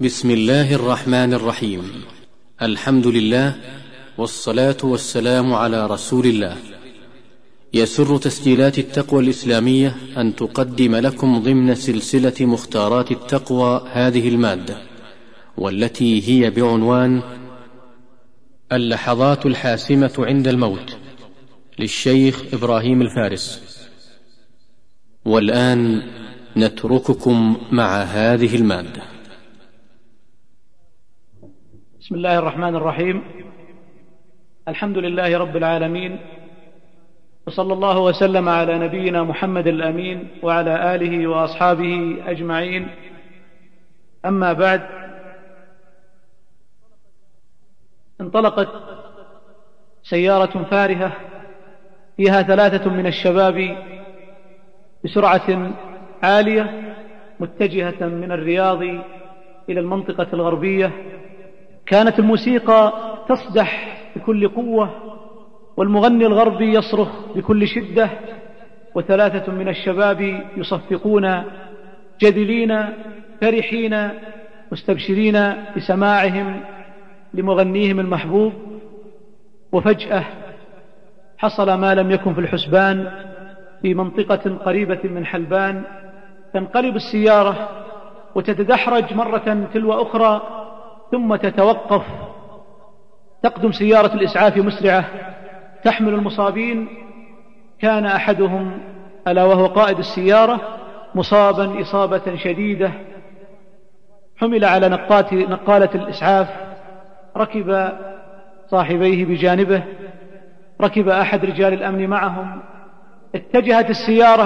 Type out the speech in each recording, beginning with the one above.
بسم الله الرحمن الرحيم. الحمد لله والصلاة والسلام على رسول الله. يسر تسجيلات التقوى الإسلامية أن تقدم لكم ضمن سلسلة مختارات التقوى هذه المادة، والتي هي بعنوان اللحظات الحاسمة عند الموت للشيخ إبراهيم الفارس. والآن نترككم مع هذه المادة. بسم الله الرحمن الرحيم. الحمد لله رب العالمين، وصلى الله وسلم على نبينا محمد الأمين وعلى آله وأصحابه أجمعين. أما بعد، انطلقت سيارة فارهة فيها 3 من الشباب بسرعة عالية متجهة من الرياض إلى المنطقة الغربية. كانت الموسيقى تصدح بكل قوة، والمغني الغربي يصرخ بكل شدة، و3 من الشباب يصفقون جذلين فرحين مستبشرين بسماعهم لمغنيهم المحبوب. وفجأة حصل ما لم يكن في الحسبان. في منطقة قريبة من حلبان تنقلب السيارة وتتدحرج مرة تلو أخرى، ثم تتوقف. تقدم سيارة الإسعاف مسرعة تحمل المصابين. كان أحدهم ألا وهو قائد السيارة مصابا إصابة شديدة، حمل على نقالة الإسعاف. ركب صاحبيه بجانبه، ركب أحد رجال الأمن معهم. اتجهت السيارة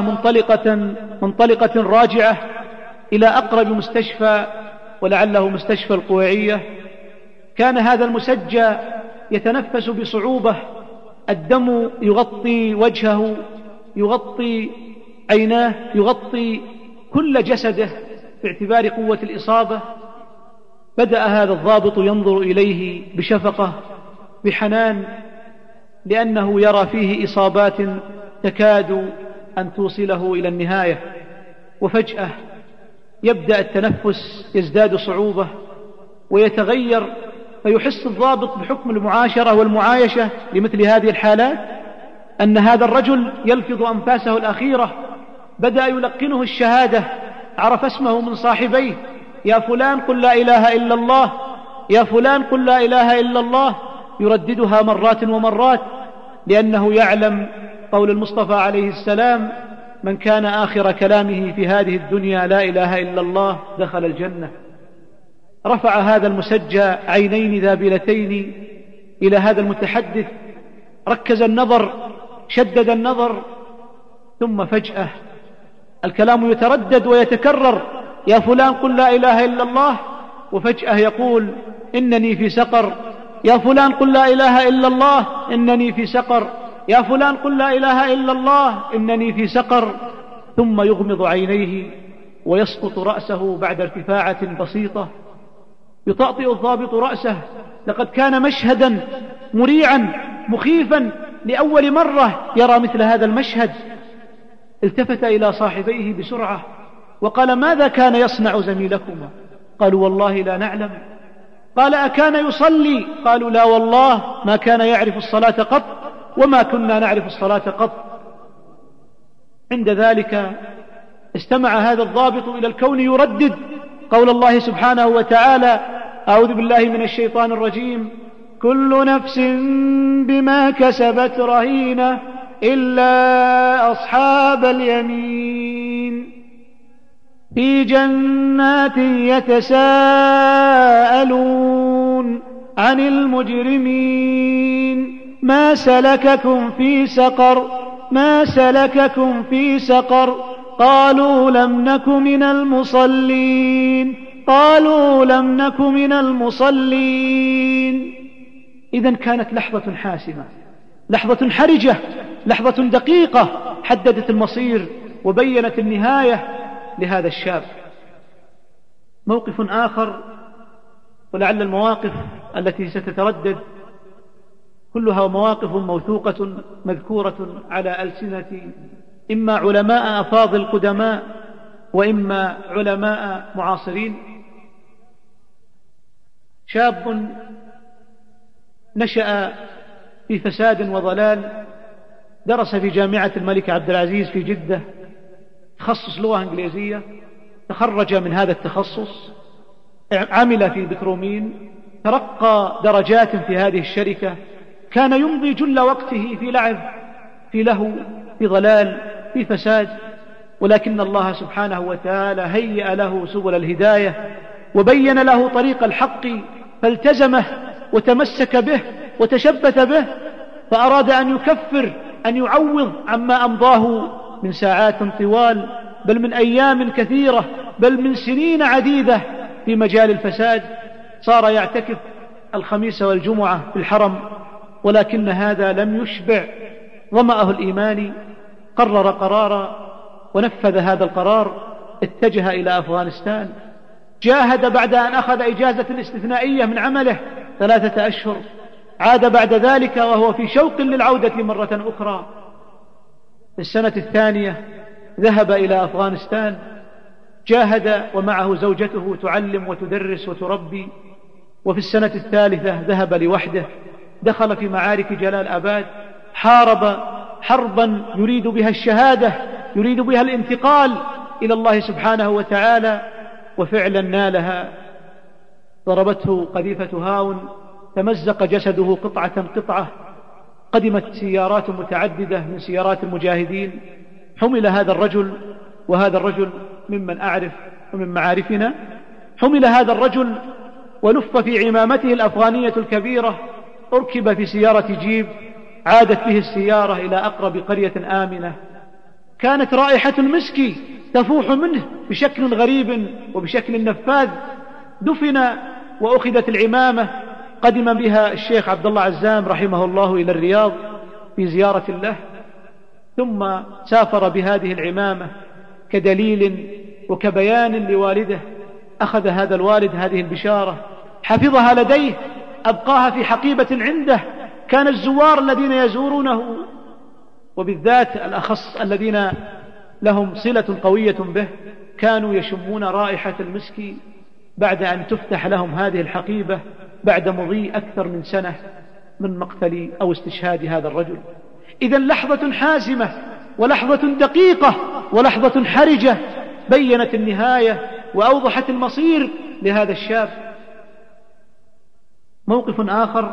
منطلقة راجعة إلى أقرب مستشفى، ولعله مستشفى القويعية. كان هذا المسجى يتنفس بصعوبة، الدم يغطي وجهه، يغطي عيناه، يغطي كل جسده باعتبار قوة الإصابة. بدأ هذا الضابط ينظر إليه بشفقة بحنان، لأنه يرى فيه إصابات تكاد أن توصله إلى النهاية. وفجأة يبدأ التنفس يزداد صعوبة ويتغير، فيحس الضابط بحكم المعاشرة والمعايشة لمثل هذه الحالات أن هذا الرجل يلفظ أنفاسه الأخيرة. بدأ يلقنه الشهادة، عرف اسمه من صاحبيه: يا فلان قل لا إله إلا الله، يا فلان قل لا إله إلا الله. يرددها مرات ومرات، لأنه يعلم قول المصطفى عليه السلام: من كان آخر كلامه في هذه الدنيا لا إله إلا الله دخل الجنة. رفع هذا المسجى عينين ذابلتين إلى هذا المتحدث، ركز النظر، شدد النظر، ثم فجأة الكلام يتردد ويتكرر: يا فلان قل لا إله إلا الله. وفجأة يقول: إنني في سقر. يا فلان قل لا إله إلا الله، إنني في سقر. يا فلان قل لا إله إلا الله، إنني في سقر. ثم يغمض عينيه ويسقط رأسه بعد ارتفاعة بسيطة. يطأطئ الضابط رأسه. لقد كان مشهدا مريعا مخيفا، لأول مرة يرى مثل هذا المشهد. التفت إلى صاحبيه بسرعة وقال: ماذا كان يصنع زميلكما؟ قالوا: والله لا نعلم. قال: أكان يصلي؟ قالوا: لا والله ما كان يعرف الصلاة قط، وما كنا نعرف الصلاة قط. عند ذلك استمع هذا الضابط إلى الكون يردد قول الله سبحانه وتعالى: أعوذ بالله من الشيطان الرجيم: كل نفس بما كسبت رهينة إلا أصحاب اليمين في جنات يتساءلون عن المجرمين ما سلككم في سقر؟ ما سلككم في سقر؟ قالوا لم نك من المصلين. قالوا لم نك من المصلين. إذن كانت لحظة حاسمة، لحظة حرجة، لحظة دقيقة حددت المصير وبينت النهاية لهذا الشاب. موقف آخر، ولعل المواقف التي ستتردد كلها مواقف موثوقة مذكورة على ألسنة إما علماء أفاضل قدماء وإما علماء معاصرين. شاب نشأ في فساد وضلال، درس في جامعة الملك عبد العزيز في جدة، تخصص لغة إنجليزية، تخرج من هذا التخصص، عمل في بترومين، ترقى درجات في هذه الشركة، كان يمضي جل وقته في لعب، في لهو، في ضلال، في فساد، ولكن الله سبحانه وتعالى هيأ له سبل الهداية وبين له طريق الحق فالتزمه وتمسك به وتشبث به، فأراد أن يكفر، أن يعوض عما أمضاه من ساعات طوال، بل من أيام كثيرة، بل من سنين عديدة في مجال الفساد. صار يعتكف الخميس والجمعة في الحرم، ولكن هذا لم يشبع ظمأه الإيماني، قرر قرارا ونفذ هذا القرار، اتجه إلى أفغانستان، جاهد بعد أن أخذ إجازة استثنائية من عمله 3 أشهر، عاد بعد ذلك وهو في شوق للعودة مرة أخرى. في السنة الثانية ذهب إلى أفغانستان، جاهد ومعه زوجته تعلم وتدرس وتربي. وفي السنة الثالثة ذهب لوحده، دخل في معارك جلال آباد، حارب حربا يريد بها الشهادة، يريد بها الانتقال إلى الله سبحانه وتعالى، وفعلا نالها. ضربته قذيفة هاون، تمزق جسده قطعة قطعة. قدمت سيارات متعددة من سيارات المجاهدين، حمل هذا الرجل، وهذا الرجل ممن أعرف ومن معارفنا، حمل هذا الرجل ولف في عمامته الأفغانية الكبيرة، أركب في سيارة جيب، عادت به السيارة إلى أقرب قرية آمنة. كانت رائحة المسك تفوح منه بشكل غريب وبشكل نفاذ. دفن وأخذت العمامة، قدم بها الشيخ عبد الله عزام رحمه الله إلى الرياض في زيارة له، ثم سافر بهذه العمامة كدليل وكبيان لوالده. أخذ هذا الوالد هذه البشارة، حفظها لديه، أبقاها في حقيبة عنده. كان الزوار الذين يزورونه، وبالذات الأخص الذين لهم صلة قوية به، كانوا يشمون رائحة المسك بعد أن تفتح لهم هذه الحقيبة بعد مضي أكثر من سنة من مقتل أو استشهاد هذا الرجل. إذن لحظة حاسمة ولحظة دقيقة ولحظة حرجة بيّنت النهاية وأوضحت المصير لهذا الشاب. موقف آخر،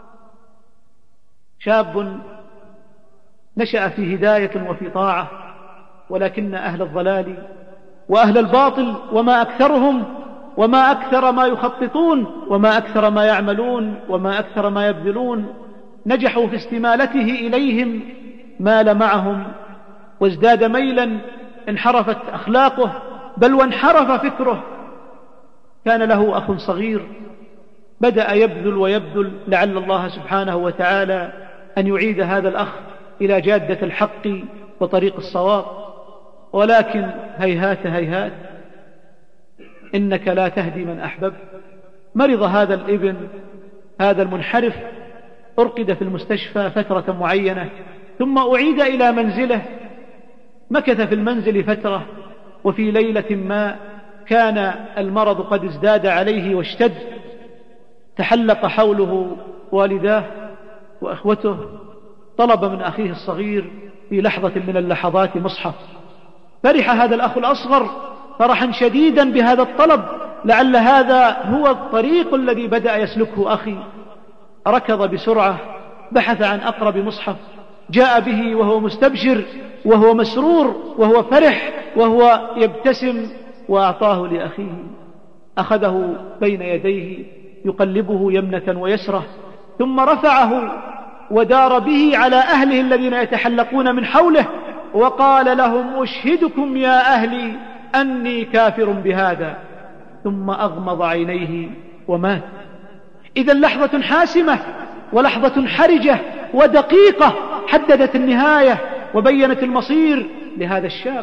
شاب نشأ في هداية وفي طاعة، ولكن أهل الضلال وأهل الباطل وما أكثرهم وما أكثر ما يخططون وما أكثر ما يعملون وما أكثر ما يبذلون، نجحوا في استمالته إليهم، مال معهم وازداد ميلا، انحرفت أخلاقه بل وانحرف فكره. كان له أخ صغير بدأ يبذل ويبذل لعل الله سبحانه وتعالى أن يعيد هذا الأخ إلى جادة الحق وطريق الصواب، ولكن هيهات هيهات، إنك لا تهدي من أحببت. مرض هذا الابن، هذا المنحرف، أرقد في المستشفى فترة معينة، ثم أعيد إلى منزله. مكث في المنزل فترة، وفي ليلة ما كان المرض قد ازداد عليه واشتد، تحلق حوله والداه وأخوته، طلب من أخيه الصغير في لحظة من اللحظات مصحف. فرح هذا الأخ الأصغر فرحا شديدا بهذا الطلب، لعل هذا هو الطريق الذي بدأ يسلكه أخي. ركض بسرعة، بحث عن أقرب مصحف، جاء به وهو مستبشر وهو مسرور وهو فرح وهو يبتسم، وأعطاه لأخيه. أخذه بين يديه يقلبه يمنة ويسرة، ثم رفعه ودار به على أهله الذين يتحلقون من حوله، وقال لهم: أشهدكم يا أهلي أني كافر بهذا. ثم أغمض عينيه ومات. إذن لحظة حاسمة ولحظة حرجة ودقيقة حددت النهاية وبينت المصير لهذا الشاب.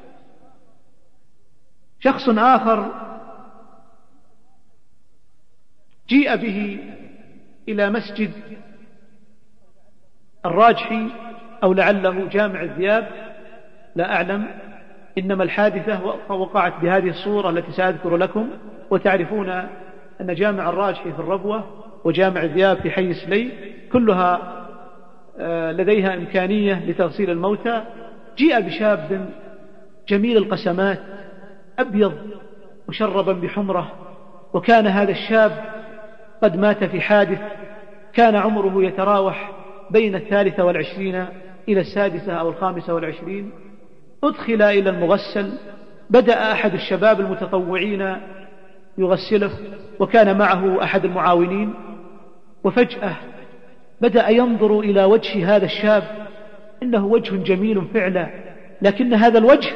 شخص آخر جيء به إلى مسجد الراجحي أو لعله جامع الذياب، لا أعلم، إنما الحادثة وقعت بهذه الصورة التي سأذكر لكم، وتعرفون أن جامع الراجحي في الربوة وجامع ذياب في حي سلي كلها لديها إمكانية لتغسيل الموتى. جيء بشاب جميل القسمات أبيض مشربا بحمرة، وكان هذا الشاب قد مات في حادث، كان عمره يتراوح بين 23 إلى 6 أو 25. أدخل إلى المغسل، بدأ أحد الشباب المتطوعين يغسله، وكان معه أحد المعاونين، وفجأة بدأ ينظر إلى وجه هذا الشاب، إنه وجه جميل فعلا، لكن هذا الوجه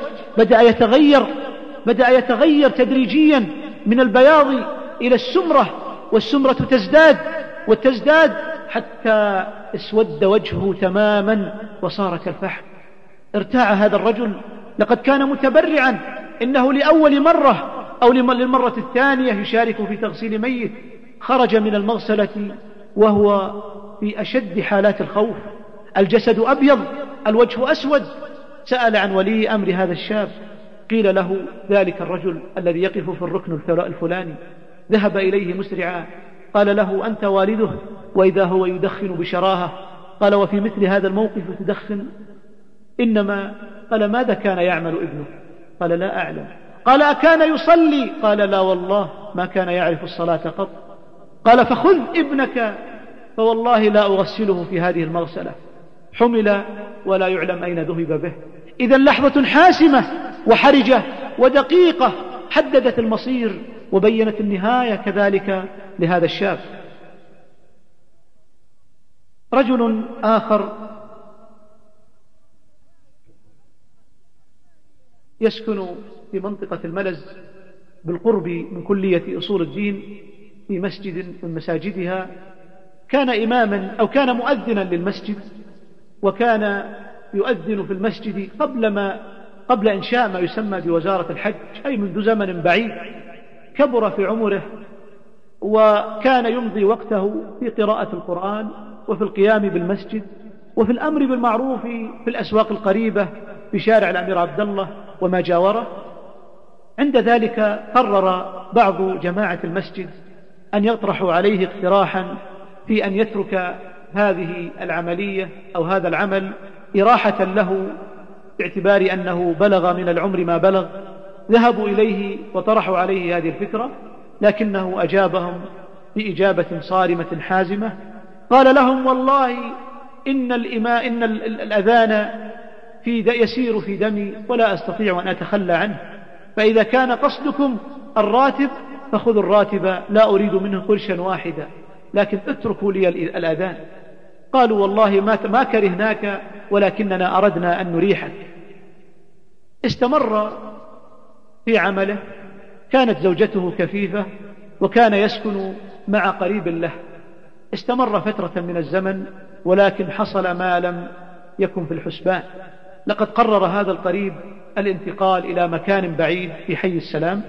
بدأ يتغير تدريجيا من البياض إلى السمرة، والسمرة تزداد حتى اسود وجهه تماما وصار كالفحم. ارتاع هذا الرجل، لقد كان متبرعا، إنه لأول مرة أو للمرة الثانية يشارك في تغسيل ميت. خرج من المغسلة وهو في أشد حالات الخوف، الجسد أبيض، الوجه أسود. سأل عن ولي أمر هذا الشاب، قيل له ذلك الرجل الذي يقف في الركن الفلاني. ذهب إليه مسرعا، قال له أنت والده؟ وإذا هو يدخن بشراهة. قال وفي مثل هذا الموقف تدخن؟ إنما. قال ماذا كان يعمل ابنه؟ قال لا أعلم. قال أكان يصلي؟ قال لا والله ما كان يعرف الصلاة قط. قال فخذ ابنك فوالله لا أغسله في هذه المغسلة. حمل ولا يعلم أين ذهب به. إذا لحظة حاسمة وحرجة ودقيقة حددت المصير وبينت النهاية كذلك لهذا الشاب. رجل آخر يسكن في منطقة الملز بالقرب من كلية أصول الدين في مسجد من مساجدها، كان إماما أو كان مؤذنا للمسجد، وكان يؤذن في المسجد قبل إنشاء ما يسمى بوزارة الحج، أي منذ زمن بعيد. كبر في عمره، وكان يمضي وقته في قراءة القرآن وفي القيام بالمسجد وفي الأمر بالمعروف في الأسواق القريبة في شارع الأمير عبد الله وما جاوره. عند ذلك قرر بعض جماعة المسجد أن يطرحوا عليه اقتراحا في أن يترك هذه العملية أو هذا العمل إراحة له، باعتبار أنه بلغ من العمر ما بلغ. ذهبوا إليه وطرحوا عليه هذه الفكرة، لكنه أجابهم بإجابة صارمة حازمة. قال لهم والله إن الأذان يسير في دمي ولا أستطيع أن أتخلى عنه، فإذا كان قصدكم الراتب فخذوا الراتب، لا أريد منه قرشا واحدا، لكن اتركوا لي الأذان. قالوا والله ما كرهناك، ولكننا أردنا أن نريحك. استمر في عمله. كانت زوجته كفيفة، وكان يسكن مع قريب له. استمر فترة من الزمن، ولكن حصل ما لم يكن في الحسبان. لقد قرر هذا القريب الانتقال إلى مكان بعيد في حي السلام،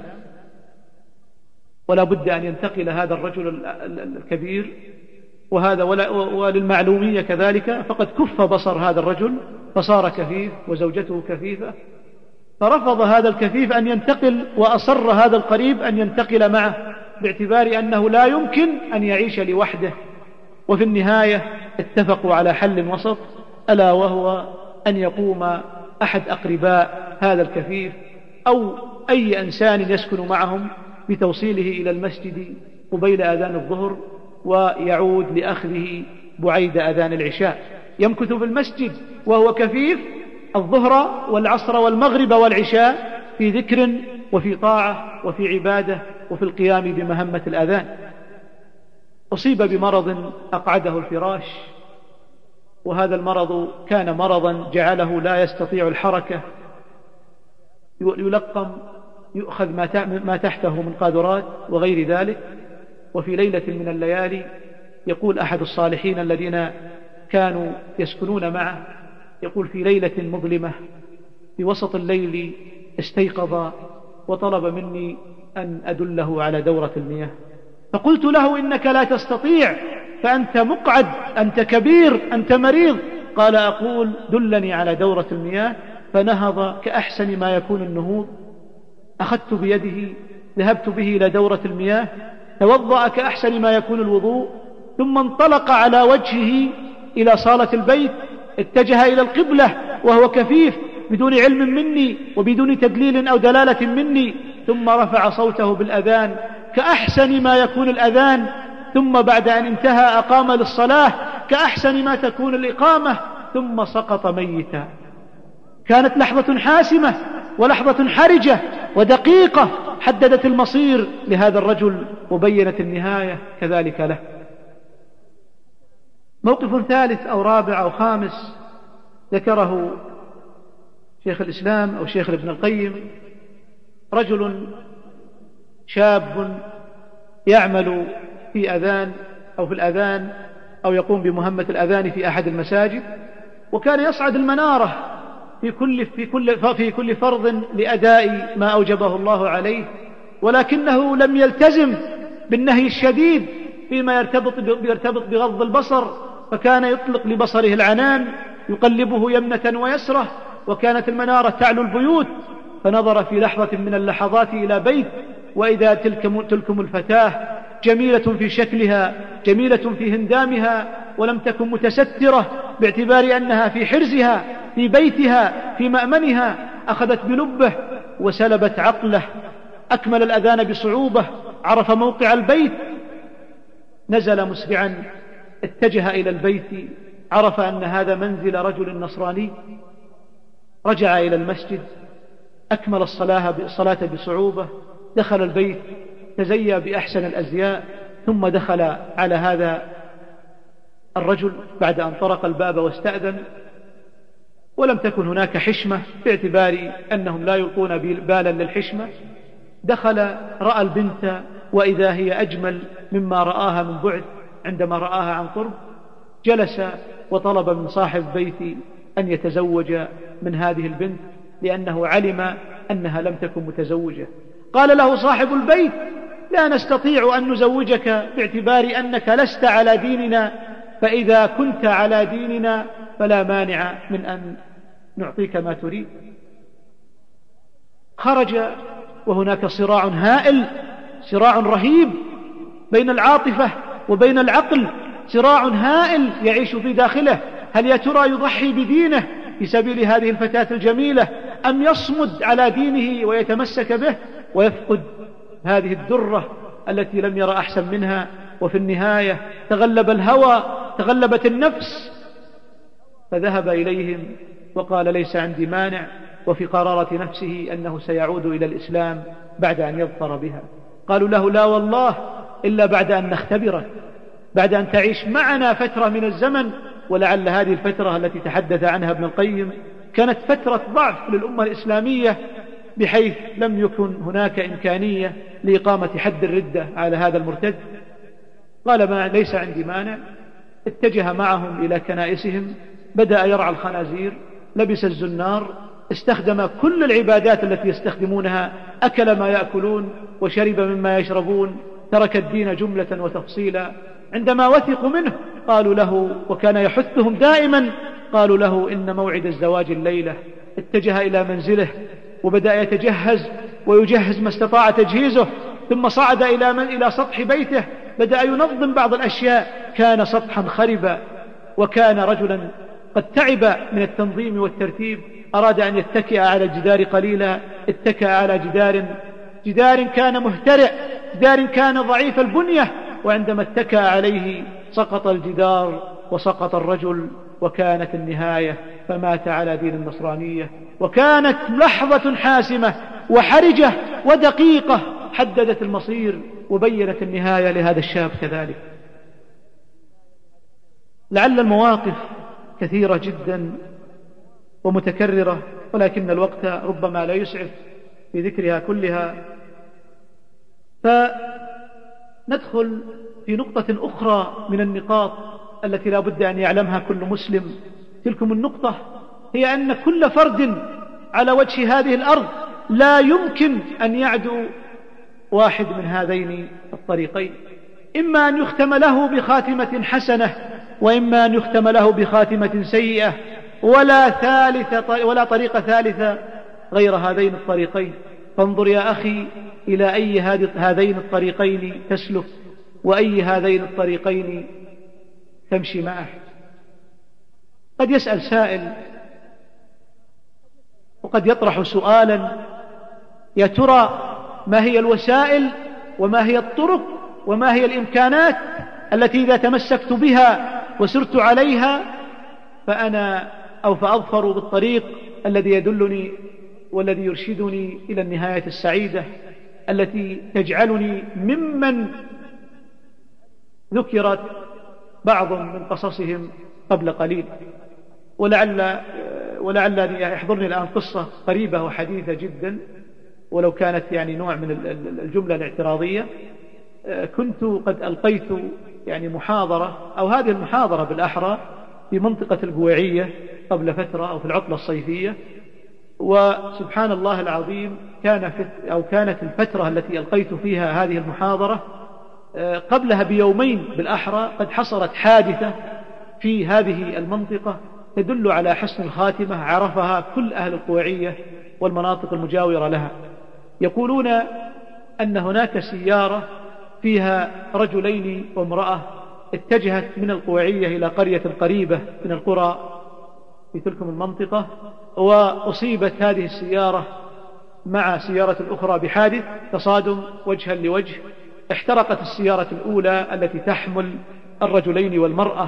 ولا بد أن ينتقل هذا الرجل الكبير، وهذا وللمعلومية كذلك فقد كف بصر هذا الرجل فصار كفيف وزوجته كفيفة. فرفض هذا الكفيف أن ينتقل، وأصر هذا القريب أن ينتقل معه، باعتبار أنه لا يمكن أن يعيش لوحده. وفي النهاية اتفقوا على حل وسط، ألا وهو أن يقوم أحد أقرباء هذا الكفيف أو أي إنسان يسكن معهم بتوصيله إلى المسجد قبيل أذان الظهر، ويعود لأخذه بعيد أذان العشاء. يمكث في المسجد وهو كفيف الظهر والعصر والمغرب والعشاء في ذكر وفي طاعة وفي عبادة وفي القيام بمهمة الأذان. أصيب بمرض أقعده الفراش، وهذا المرض كان مرضا جعله لا يستطيع الحركة، يلقم، يؤخذ ما تحته من قاذورات وغير ذلك. وفي ليلة من الليالي يقول أحد الصالحين الذين كانوا يسكنون معه، يقول في ليلة مظلمة في وسط الليل استيقظ وطلب مني أن أدله على دورة المياه، فقلت له إنك لا تستطيع، فأنت مقعد، أنت كبير، أنت مريض. قال أقول دلني على دورة المياه. فنهض كأحسن ما يكون النهوض، أخذت بيده ذهبت به إلى دورة المياه، توضأ كأحسن ما يكون الوضوء، ثم انطلق على وجهه إلى صالة البيت، اتجه إلى القبلة وهو كفيف بدون علم مني وبدون تدليل أو دلالة مني، ثم رفع صوته بالأذان كأحسن ما يكون الأذان، ثم بعد أن انتهى أقام للصلاة كأحسن ما تكون الإقامة، ثم سقط ميتا. كانت لحظة حاسمة ولحظة حرجة ودقيقة حددت المصير لهذا الرجل وبينت النهاية كذلك له. موقف ثالث أو رابع أو خامس ذكره شيخ الإسلام أو شيخ ابن القيم، رجل شاب يعمل في أذان أو في الأذان أو يقوم بمهمة الأذان في أحد المساجد، وكان يصعد المنارة في كل فرض لأداء ما أوجبه الله عليه، ولكنه لم يلتزم بالنهي الشديد فيما يرتبط بغض البصر، فكان يطلق لبصره العنان يقلبه يمنة ويسرة، وكانت المنارة تعلو البيوت، فنظر في لحظة من اللحظات إلى بيت، وإذا تلكم الفتاة جميلة في شكلها، جميلة في هندامها، ولم تكن متسترة باعتبار أنها في حرزها في بيتها في مأمنها، أخذت بلبه وسلبت عقله. أكمل الأذان بصعوبة، عرف موقع البيت، نزل مسرعا، اتجه إلى البيت، عرف أن هذا منزل رجل نصراني، رجع إلى المسجد، أكمل الصلاة بصعوبة، دخل البيت، تزيى بأحسن الأزياء، ثم دخل على هذا الرجل بعد أن طرق الباب واستأذن، ولم تكن هناك حشمة باعتبار أنهم لا يلقون بالا للحشمة. دخل، رأى البنت، وإذا هي أجمل مما رآها من بعد عندما رآها عن قرب، جلس وطلب من صاحب بيتي أن يتزوج من هذه البنت، لأنه علم أنها لم تكن متزوجة. قال له صاحب البيت: لا نستطيع أن نزوجك باعتبار أنك لست على ديننا، فإذا كنت على ديننا فلا مانع من أن نعطيك ما تريد. خرج وهناك صراع هائل، صراع رهيب بين العاطفة وبين العقل، صراع هائل يعيش في داخله. هل يا ترى يضحي بدينه في سبيل هذه الفتاة الجميلة، أم يصمد على دينه ويتمسك به ويفقد هذه الدرة التي لم يرى أحسن منها؟ وفي النهاية تغلب الهوى، تغلبت النفس، فذهب إليهم وقال: ليس عندي مانع، وفي قرارة نفسه أنه سيعود إلى الإسلام بعد أن يظفر بها. قالوا له: لا والله، إلا بعد أن نختبرك، بعد أن تعيش معنا فترة من الزمن. ولعل هذه الفترة التي تحدث عنها ابن القيم كانت فترة ضعف للأمة الإسلامية، بحيث لم يكن هناك إمكانية لإقامة حد الردة على هذا المرتد. قال: ما ليس عندي مانع. اتجه معهم إلى كنائسهم، بدأ يرعى الخنازير، لبس الزنار، استخدم كل العبادات التي يستخدمونها، أكل ما يأكلون وشرب مما يشربون، ترك الدين جملة وتفصيلا. عندما وثقوا منه قالوا له، وكان يحثهم دائما، قالوا له: إن موعد الزواج الليلة. اتجه إلى منزله وبدأ يتجهز ويجهز ما استطاع تجهيزه، ثم صعد إلى سطح بيته، بدأ ينظم بعض الأشياء. كان سطحا خربا، وكان رجلا قد تعب من التنظيم والترتيب. أراد أن يتكئ على الجدار قليلا، اتكأ على جدار كان مهترئ، جدار كان ضعيف البنية، وعندما اتكأ عليه سقط الجدار وسقط الرجل، وكانت النهاية، فمات على دين النصرانية. وكانت لحظة حاسمة وحرجة ودقيقة حددت المصير وبينت النهاية لهذا الشاب كذلك. لعل المواقف كثيرة جدا ومتكررة، ولكن الوقت ربما لا يسعف في ذكرها كلها، فندخل في نقطة أخرى من النقاط التي لا بد أن يعلمها كل مسلم. تلكم النقطة هي أن كل فرد على وجه هذه الأرض لا يمكن أن يعدو واحد من هذين الطريقين، إما أن يختم له بخاتمة حسنة، وإما أن يختم له بخاتمة سيئة، ولا طريق ثالثة غير هذين الطريقين. فانظر يا أخي إلى أي هذين الطريقين تسلك وأي هذين الطريقين تمشي معه. قد يسأل سائل وقد يطرح سؤالا: يا ترى ما هي الوسائل وما هي الطرق وما هي الإمكانات التي إذا تمسكت بها وسرت عليها فأظفر بالطريق الذي يدلني والذي يرشدني إلى النهاية السعيدة التي تجعلني ممن ذكرت بعض من قصصهم قبل قليل. ولعل يحضرني الآن قصة قريبة وحديثة جدا، ولو كانت يعني نوع من الجملة الاعتراضية. كنت قد ألقيت يعني محاضرة، أو هذه المحاضرة بالأحرى، في منطقة البويعية قبل فترة أو في العطلة الصيفية. وسبحان الله العظيم كانت الفترة التي ألقيت فيها هذه المحاضرة قبلها بيومين بالأحرى قد حصلت حادثة في هذه المنطقة تدل على حسن الخاتمة عرفها كل أهل البويعية والمناطق المجاورة لها. يقولون أن هناك سيارة فيها رجلين وامرأة اتجهت من البويعية إلى قرية قريبة من القرى في تلك المنطقة، وأصيبت هذه السيارة مع سيارة أخرى بحادث تصادم وجها لوجه. احترقت السيارة الأولى التي تحمل الرجلين والمرأة.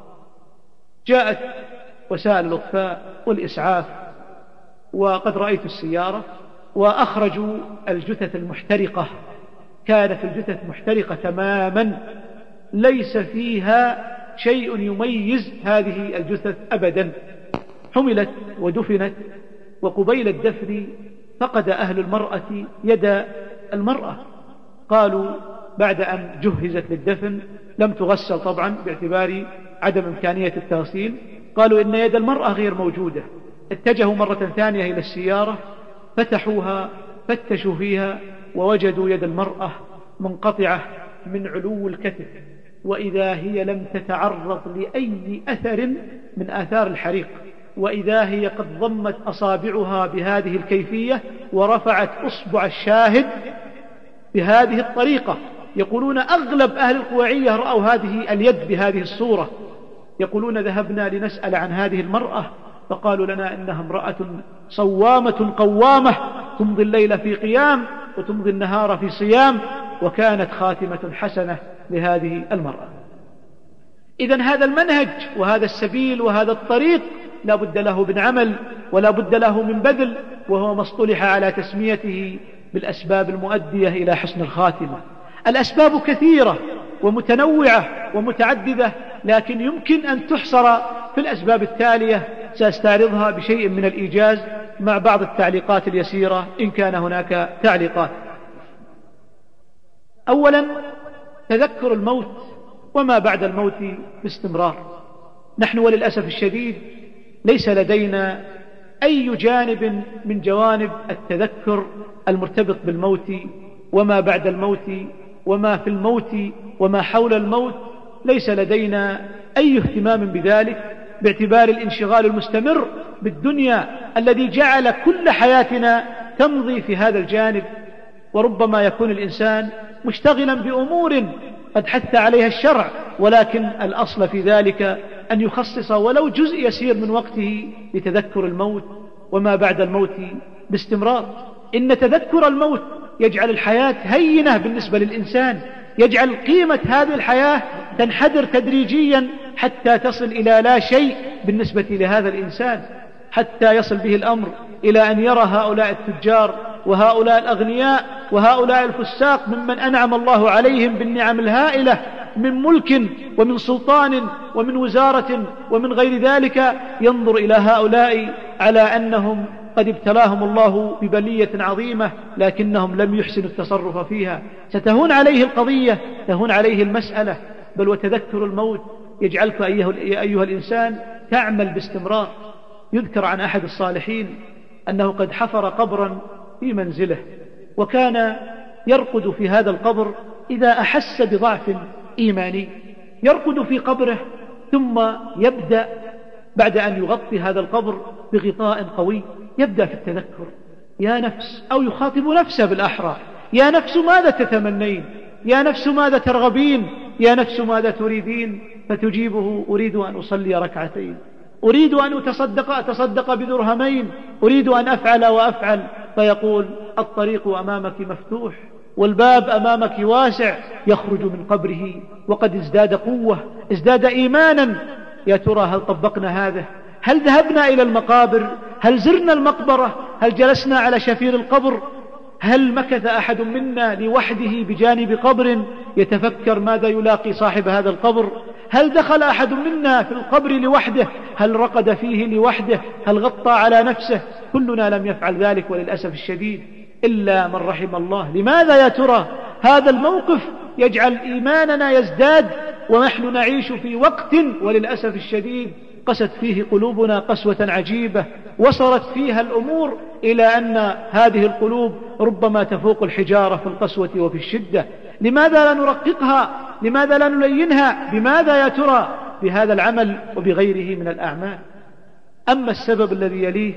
جاءت وسائل الإطفاء والإسعاف وقد رأيت السيارة، وأخرجوا الجثث المحترقة. كانت الجثث محترقة تماما، ليس فيها شيء يميز هذه الجثث أبدا. حملت ودفنت، وقبيل الدفن فقد أهل المرأة يد المرأة. قالوا بعد أن جهزت للدفن، لم تغسل طبعا باعتبار عدم إمكانية التغسيل، قالوا إن يد المرأة غير موجودة. اتجهوا مرة ثانية إلى السيارة، فتحوها فتشوا فيها ووجدوا يد المرأة منقطعة من علو الكتف، وإذا هي لم تتعرض لأي أثر من آثار الحريق، وإذا هي قد ضمت أصابعها بهذه الكيفية ورفعت أصبع الشاهد بهذه الطريقة. يقولون أغلب أهل البويعية رأوا هذه اليد بهذه الصورة. يقولون ذهبنا لنسأل عن هذه المرأة فقالوا لنا إنها امرأة صوامة قوامة تمضي الليل في قيام وتمضي النهار في صيام، وكانت خاتمة حسنة لهذه المرأة. إذن هذا المنهج وهذا السبيل وهذا الطريق لا بد له من عمل ولا بد له من بذل، وهو ما اصطلح على تسميته بالأسباب المؤدية إلى حسن الخاتمة. الأسباب كثيرة ومتنوعة ومتعددة، لكن يمكن أن تحصر في الأسباب التالية، سأستعرضها بشيء من الإيجاز مع بعض التعليقات اليسيرة إن كان هناك تعليقات. أولا، تذكر الموت وما بعد الموت باستمرار. نحن وللأسف الشديد ليس لدينا أي جانب من جوانب التذكر المرتبط بالموت وما بعد الموت وما في الموت وما حول الموت. ليس لدينا أي اهتمام بذلك، باعتبار الانشغال المستمر بالدنيا الذي جعل كل حياتنا تمضي في هذا الجانب. وربما يكون الإنسان مشتغلا بأمور قد حث عليها الشرع، ولكن الأصل في ذلك أن يخصص ولو جزء يسير من وقته لتذكر الموت وما بعد الموت باستمرار. إن تذكر الموت يجعل الحياة هينة بالنسبة للإنسان، يجعل قيمة هذه الحياة تنحدر تدريجيا حتى تصل إلى لا شيء بالنسبة لهذا الإنسان، حتى يصل به الأمر إلى أن يرى هؤلاء التجار وهؤلاء الأغنياء وهؤلاء الفساق ممن أنعم الله عليهم بالنعم الهائلة من ملك ومن سلطان ومن وزارة ومن غير ذلك، ينظر إلى هؤلاء على أنهم قد ابتلاهم الله ببلية عظيمة لكنهم لم يحسنوا التصرف فيها. ستهون عليه القضية، تهون عليه المسألة. بل وتذكر الموت يجعلك أيها الإنسان تعمل باستمرار. يذكر عن أحد الصالحين أنه قد حفر قبرا في منزله، وكان يرقد في هذا القبر إذا أحس بضعف إيماني، يرقد في قبره ثم يبدأ بعد أن يغطي هذا القبر بغطاء قوي يبدأ في التذكر. يا نفس، أو يخاطب نفسه بالأحرى، يا نفس ماذا تتمنين؟ يا نفس ماذا ترغبين؟ يا نفس ماذا تريدين؟ فتجيبه أريد أن أصلي ركعتين، أريد أن أتصدق بدرهمين، أريد أن أفعل وأفعل. فيقول الطريق أمامك مفتوح والباب أمامك واسع. يخرج من قبره وقد ازداد قوة، ازداد إيمانا. يا ترى هل طبقنا هذا؟ هل ذهبنا إلى المقابر؟ هل زرنا المقبرة؟ هل جلسنا على شفير القبر؟ هل مكث أحد منا لوحده بجانب قبر يتفكر ماذا يلاقي صاحب هذا القبر؟ هل دخل أحد منا في القبر لوحده؟ هل رقد فيه لوحده؟ هل غطى على نفسه؟ كلنا لم يفعل ذلك وللأسف الشديد إلا من رحم الله. لماذا يا ترى هذا الموقف يجعل إيماننا يزداد ونحن نعيش في وقت وللأسف الشديد قست فيه قلوبنا قسوة عجيبة، وصلت فيها الأمور إلى أن هذه القلوب ربما تفوق الحجارة في القسوة وفي الشدة؟ لماذا لا نرققها؟ لماذا لا نلينها؟ بماذا يا ترى؟ بهذا العمل وبغيره من الأعمال. أما السبب الذي يليه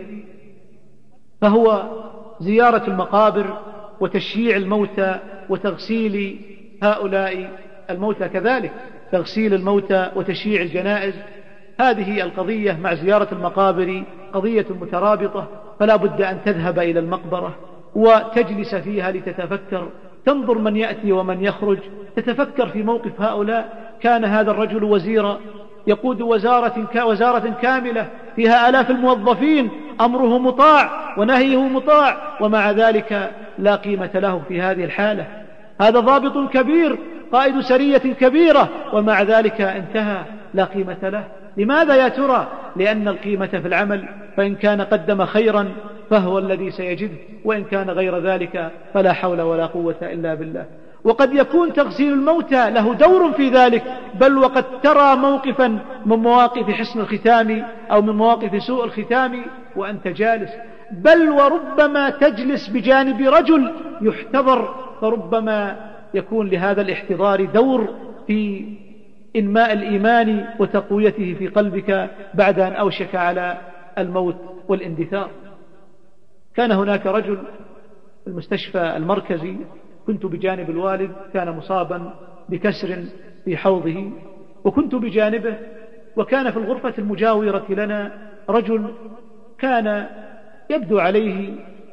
فهو زيارة المقابر وتشييع الموتى وتغسيل هؤلاء الموتى، كذلك تغسيل الموتى وتشييع الجنائز. هذه القضية مع زيارة المقابر قضية مترابطة، فلا بد أن تذهب إلى المقبرة وتجلس فيها لتتفكر، تنظر من يأتي ومن يخرج، تتفكر في موقف هؤلاء. كان هذا الرجل وزيرا يقود وزارة كاملة فيها آلاف الموظفين، أمره مطاع ونهيه مطاع، ومع ذلك لا قيمة له في هذه الحالة. هذا ضابط كبير قائد سرية كبيرة، ومع ذلك انتهى لا قيمة له. لماذا يا ترى؟ لأن القيمة في العمل، فإن كان قدم خيرا فهو الذي سيجده، وإن كان غير ذلك فلا حول ولا قوة إلا بالله. وقد يكون تغسيل الموتى له دور في ذلك، بل وقد ترى موقفا من مواقف حسن الختام أو من مواقف سوء الختام وأنت جالس، بل وربما تجلس بجانب رجل يحتضر، فربما يكون لهذا الاحتضار دور في إنماء الإيمان وتقويته في قلبك بعد أن أوشك على الموت والاندثار. كان هناك رجل في المستشفى المركزي، كنت بجانب الوالد، كان مصابا بكسر في حوضه وكنت بجانبه، وكان في الغرفة المجاورة لنا رجل كان يبدو عليه،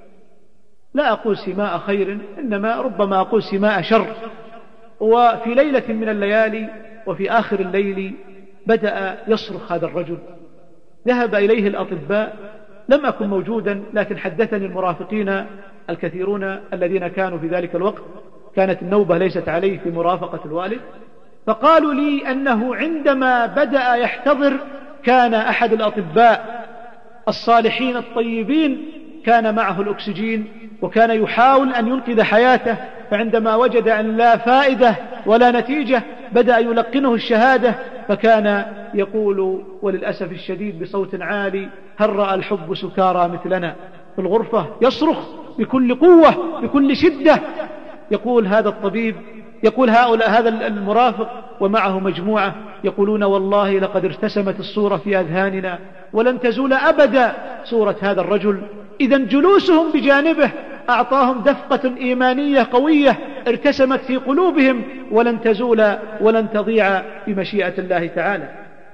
لا أقول سماء خير، إنما ربما أقول سماء شر. وفي ليلة من الليالي وفي آخر الليل بدأ يصرخ هذا الرجل. ذهب إليه الأطباء، لم أكن موجودا، لكن حدثني المرافقين الكثيرون الذين كانوا في ذلك الوقت، كانت النوبة ليست عليه في مرافقة الوالد، فقالوا لي أنه عندما بدأ يحتضر كان أحد الأطباء الصالحين الطيبين كان معه الأكسجين وكان يحاول أن ينقذ حياته، فعندما وجد أن لا فائدة ولا نتيجة بدأ يلقنه الشهادة، فكان يقول وللأسف الشديد بصوت عالي: هل رأى الحب سكارى مثلنا؟ في الغرفة يصرخ بكل قوة بكل شدة. يقول هذا الطبيب، يقول هذا المرافق ومعه مجموعة يقولون: والله لقد ارتسمت الصورة في أذهاننا ولن تزول أبدا صورة هذا الرجل. إذن جلوسهم بجانبه أعطاهم دفقة إيمانية قوية ارتسمت في قلوبهم ولن تزول ولن تضيع بمشيئة الله تعالى.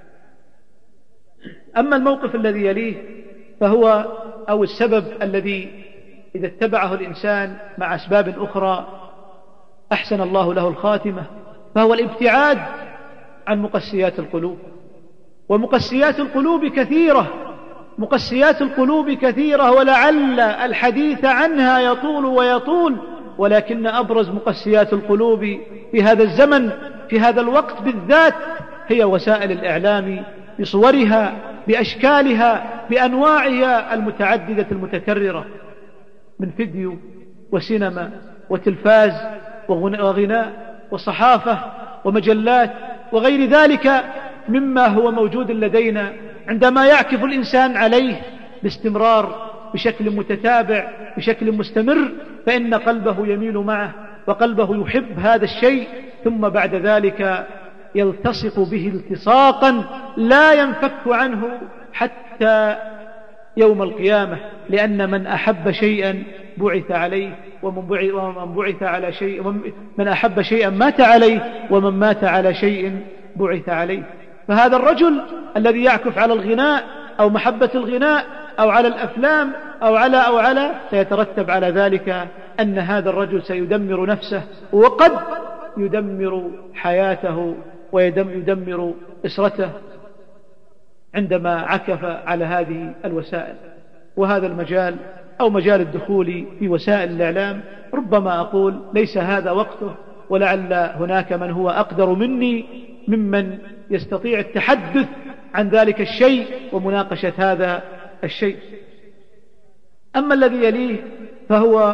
أما الموقف الذي يليه فهو أو السبب الذي إذا اتبعه الإنسان مع أسباب أخرى أحسن الله له الخاتمة، فهو الابتعاد عن مقسيات القلوب. ومقسيات القلوب كثيرة، مقسيات القلوب كثيرة، ولعل الحديث عنها يطول ويطول، ولكن أبرز مقسيات القلوب في هذا الزمن في هذا الوقت بالذات هي وسائل الإعلام بصورها بأشكالها بأنواعها المتعددة المتكررة، من فيديو وسينما وتلفاز وغناء وصحافة ومجلات وغير ذلك مما هو موجود لدينا. عندما يعكف الإنسان عليه باستمرار بشكل متتابع بشكل مستمر فإن قلبه يميل معه وقلبه يحب هذا الشيء، ثم بعد ذلك يلتصق به التصاقا لا ينفك عنه حتى يوم القيامة، لأن من أحب شيئا بعث عليه ومن بعث على شيء، من أحب شيئا مات عليه، ومن مات على شيء بعث عليه. فهذا الرجل الذي يعكف على الغناء أو محبة الغناء أو على الأفلام أو على سيترتب على ذلك أن هذا الرجل سيدمر نفسه، وقد يدمر حياته ويدمر أسرته عندما عكف على هذه الوسائل. وهذا المجال أو مجال الدخول في وسائل الإعلام ربما أقول ليس هذا وقته، ولعل هناك من هو أقدر مني ممن يستطيع التحدث عن ذلك الشيء ومناقشة هذا الشيء. أما الذي يليه فهو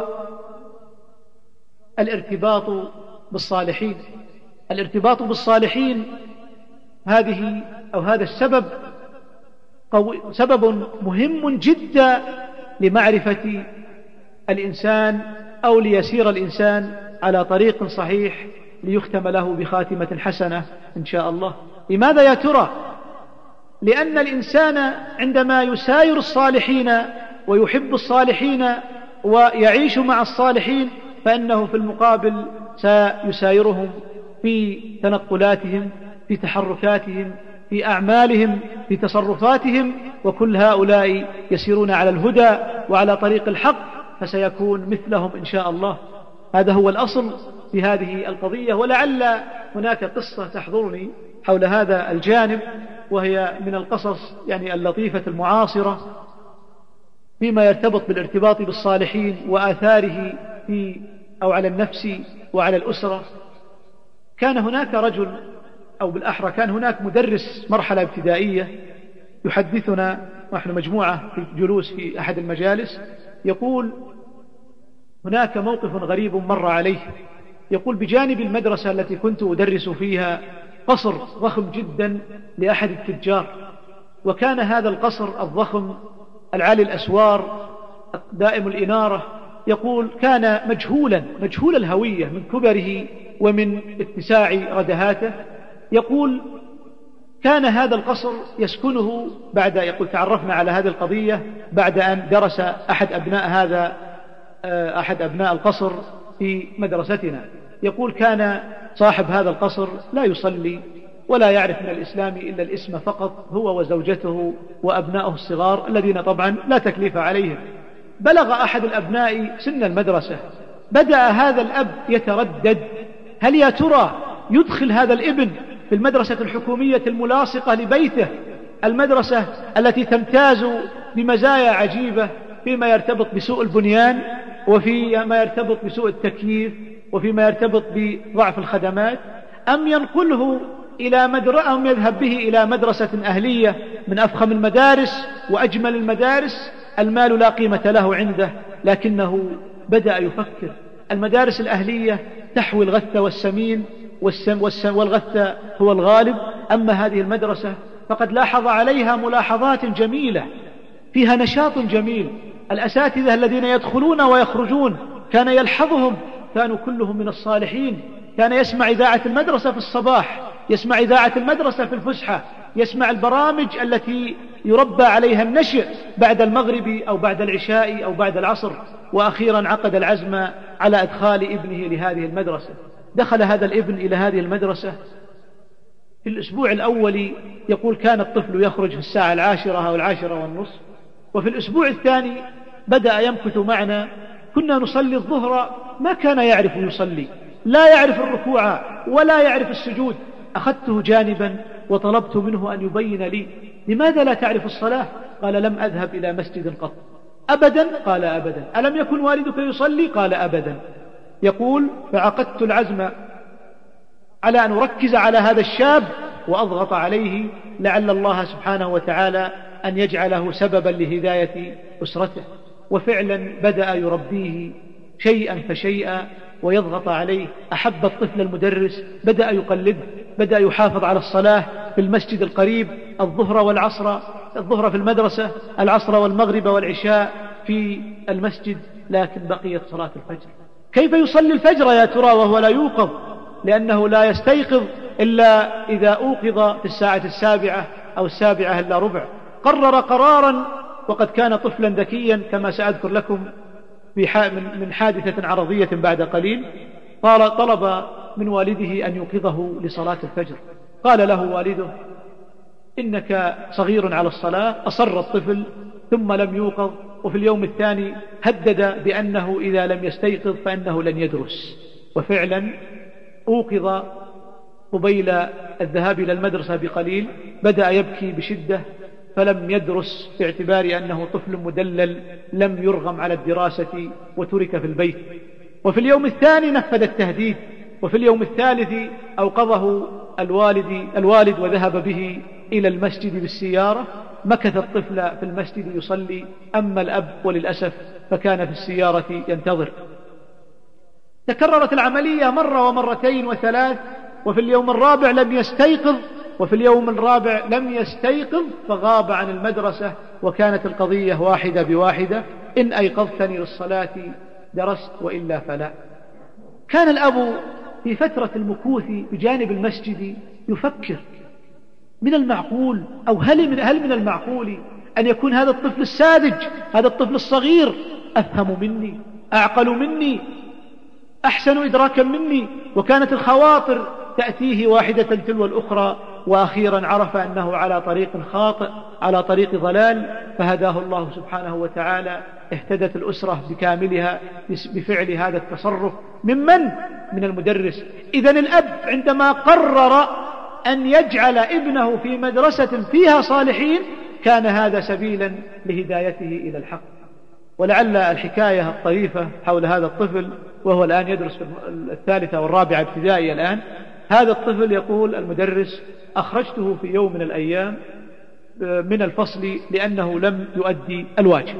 الارتباط بالصالحين. الارتباط بالصالحين هذا السبب سبب مهم جدا لمعرفة الإنسان أو ليسير الإنسان على طريق صحيح ليختم له بخاتمة حسنة إن شاء الله. لماذا يا ترى؟ لأن الإنسان عندما يساير الصالحين ويحب الصالحين ويعيش مع الصالحين فإنه في المقابل سيسايرهم في تنقلاتهم، في تحركاتهم، في أعمالهم، في تصرفاتهم، وكل هؤلاء يسيرون على الهدى وعلى طريق الحق، فسيكون مثلهم إن شاء الله. هذا هو الأصل في هذه القضية. ولعل هناك قصة تحضرني حول هذا الجانب، وهي من القصص اللطيفة المعاصرة فيما يرتبط بالارتباط بالصالحين وآثاره على النفس وعلى الأسرة. كان هناك رجل، أو بالأحرى كان هناك مدرس مرحلة ابتدائية يحدثنا ونحن مجموعة في جلوس في أحد المجالس، يقول هناك موقف غريب مر عليه. يقول بجانب المدرسة التي كنت أدرس فيها قصر ضخم جدا لأحد التجار، وكان هذا القصر الضخم العالي الأسوار دائم الإنارة، يقول كان مجهول الهوية من كبره ومن اتساع ردهاته. يقول كان هذا القصر يسكنه يقول تعرفنا على هذه القضية بعد أن درس أحد أبناء القصر في مدرستنا. يقول كان صاحب هذا القصر لا يصلي ولا يعرف من الإسلام إلا الاسم فقط، هو وزوجته وأبنائه الصغار الذين طبعا لا تكليف عليهم. بلغ أحد الأبناء سن المدرسة، بدأ هذا الأب يتردد، هل يا ترى يدخل هذا الابن في المدرسة الحكومية الملاصقة لبيته، المدرسة التي تمتاز بمزايا عجيبة فيما يرتبط بسوء البنيان، وفيما يرتبط بسوء التكييف، وفيما يرتبط بضعف الخدمات، أم ينقله أم يذهب به إلى مدرسة أهلية من أفخم المدارس وأجمل المدارس؟ المال لا قيمة له عنده، لكنه بدأ يفكر. المدارس الأهلية تحوي الغث والسمين، والغث هو الغالب. أما هذه المدرسة فقد لاحظ عليها ملاحظات جميلة، فيها نشاط جميل. الأساتذة الذين يدخلون ويخرجون كان يلحظهم، كانوا كلهم من الصالحين. كان يسمع إذاعة المدرسة في الصباح، يسمع إذاعة المدرسة في الفسحة، يسمع البرامج التي يربى عليها النشء بعد المغرب أو بعد العشاء أو بعد العصر. وأخيرا عقد العزم على إدخال ابنه لهذه المدرسة. دخل هذا الابن إلى هذه المدرسة في الأسبوع الأول، يقول كان الطفل يخرج في الساعة 10 أو 10:30، وفي الأسبوع الثاني بدأ يمكث معنا. كنا نصلي الظهر، ما كان يعرف يصلي، لا يعرف الركوع ولا يعرف السجود. أخذته جانبا وطلبت منه أن يبين لي، لماذا لا تعرف الصلاة؟ قال لم أذهب إلى مسجد قط. أبدا؟ قال أبدا. ألم يكن والدك يصلي؟ قال أبدا. يقول فعقدت العزم على أن أركز على هذا الشاب وأضغط عليه لعل الله سبحانه وتعالى أن يجعله سببا لهداية أسرته. وفعلا بدأ يربيه شيئا فشيئا ويضغط عليه. أحب الطفل المدرس، بدأ يقلده، بدأ يحافظ على الصلاة في المسجد القريب، الظهر والعصر، الظهر في المدرسة، العصر والمغرب والعشاء في المسجد. لكن بقيت صلاة الفجر. كيف يصلي الفجر يا ترى وهو لا يوقظ؟ لأنه لا يستيقظ إلا إذا أوقظ في الساعة 7 أو 7:15. قرر قرارا، وقد كان طفلا ذكيا كما سأذكر لكم من حادثة عرضية بعد قليل، طلب من والده أن يوقظه لصلاة الفجر. قال له والده: إنك صغير على الصلاة. أصر الطفل ثم لم يوقظ، وفي اليوم الثاني هدد بأنه إذا لم يستيقظ فإنه لن يدرس. وفعلا أوقظ قبيل الذهاب إلى المدرسة بقليل، بدأ يبكي بشدة فلم يدرس باعتبار أنه طفل مدلل لم يرغم على الدراسة وترك في البيت. وفي اليوم الثاني نفذ التهديد، وفي اليوم الثالث أوقظه الوالد وذهب به إلى المسجد بالسيارة. مكث الطفل في المسجد يصلي، أما الأب وللأسف فكان في السيارة ينتظر. تكررت العملية مرة ومرتين وثلاث، وفي اليوم الرابع لم يستيقظ فغاب عن المدرسة. وكانت القضية واحدة بواحدة: إن أيقظتني للصلاة درست وإلا فلا. كان الأب في فترة المكوث بجانب المسجد يفكر: من المعقول أو هل من المعقول أن يكون هذا الطفل الساذج، هذا الطفل الصغير، أفهم مني، أعقل مني، أحسن إدراكا مني؟ وكانت الخواطر تأتيه واحدة تلو الأخرى، وأخيرا عرف أنه على طريق خاطئ، على طريق ضلال، فهداه الله سبحانه وتعالى. اهتدت الأسرة بكاملها بفعل هذا التصرف. من المدرس. إذن الأب عندما قرر أن يجعل ابنه في مدرسة فيها صالحين كان هذا سبيلا لهدايته إلى الحق. ولعل الحكاية الطريفة حول هذا الطفل، وهو الآن يدرس في 3 والرابعة ابتدائي الآن. هذا الطفل يقول المدرس: أخرجته في يوم من الأيام من الفصل لأنه لم يؤدي الواجب.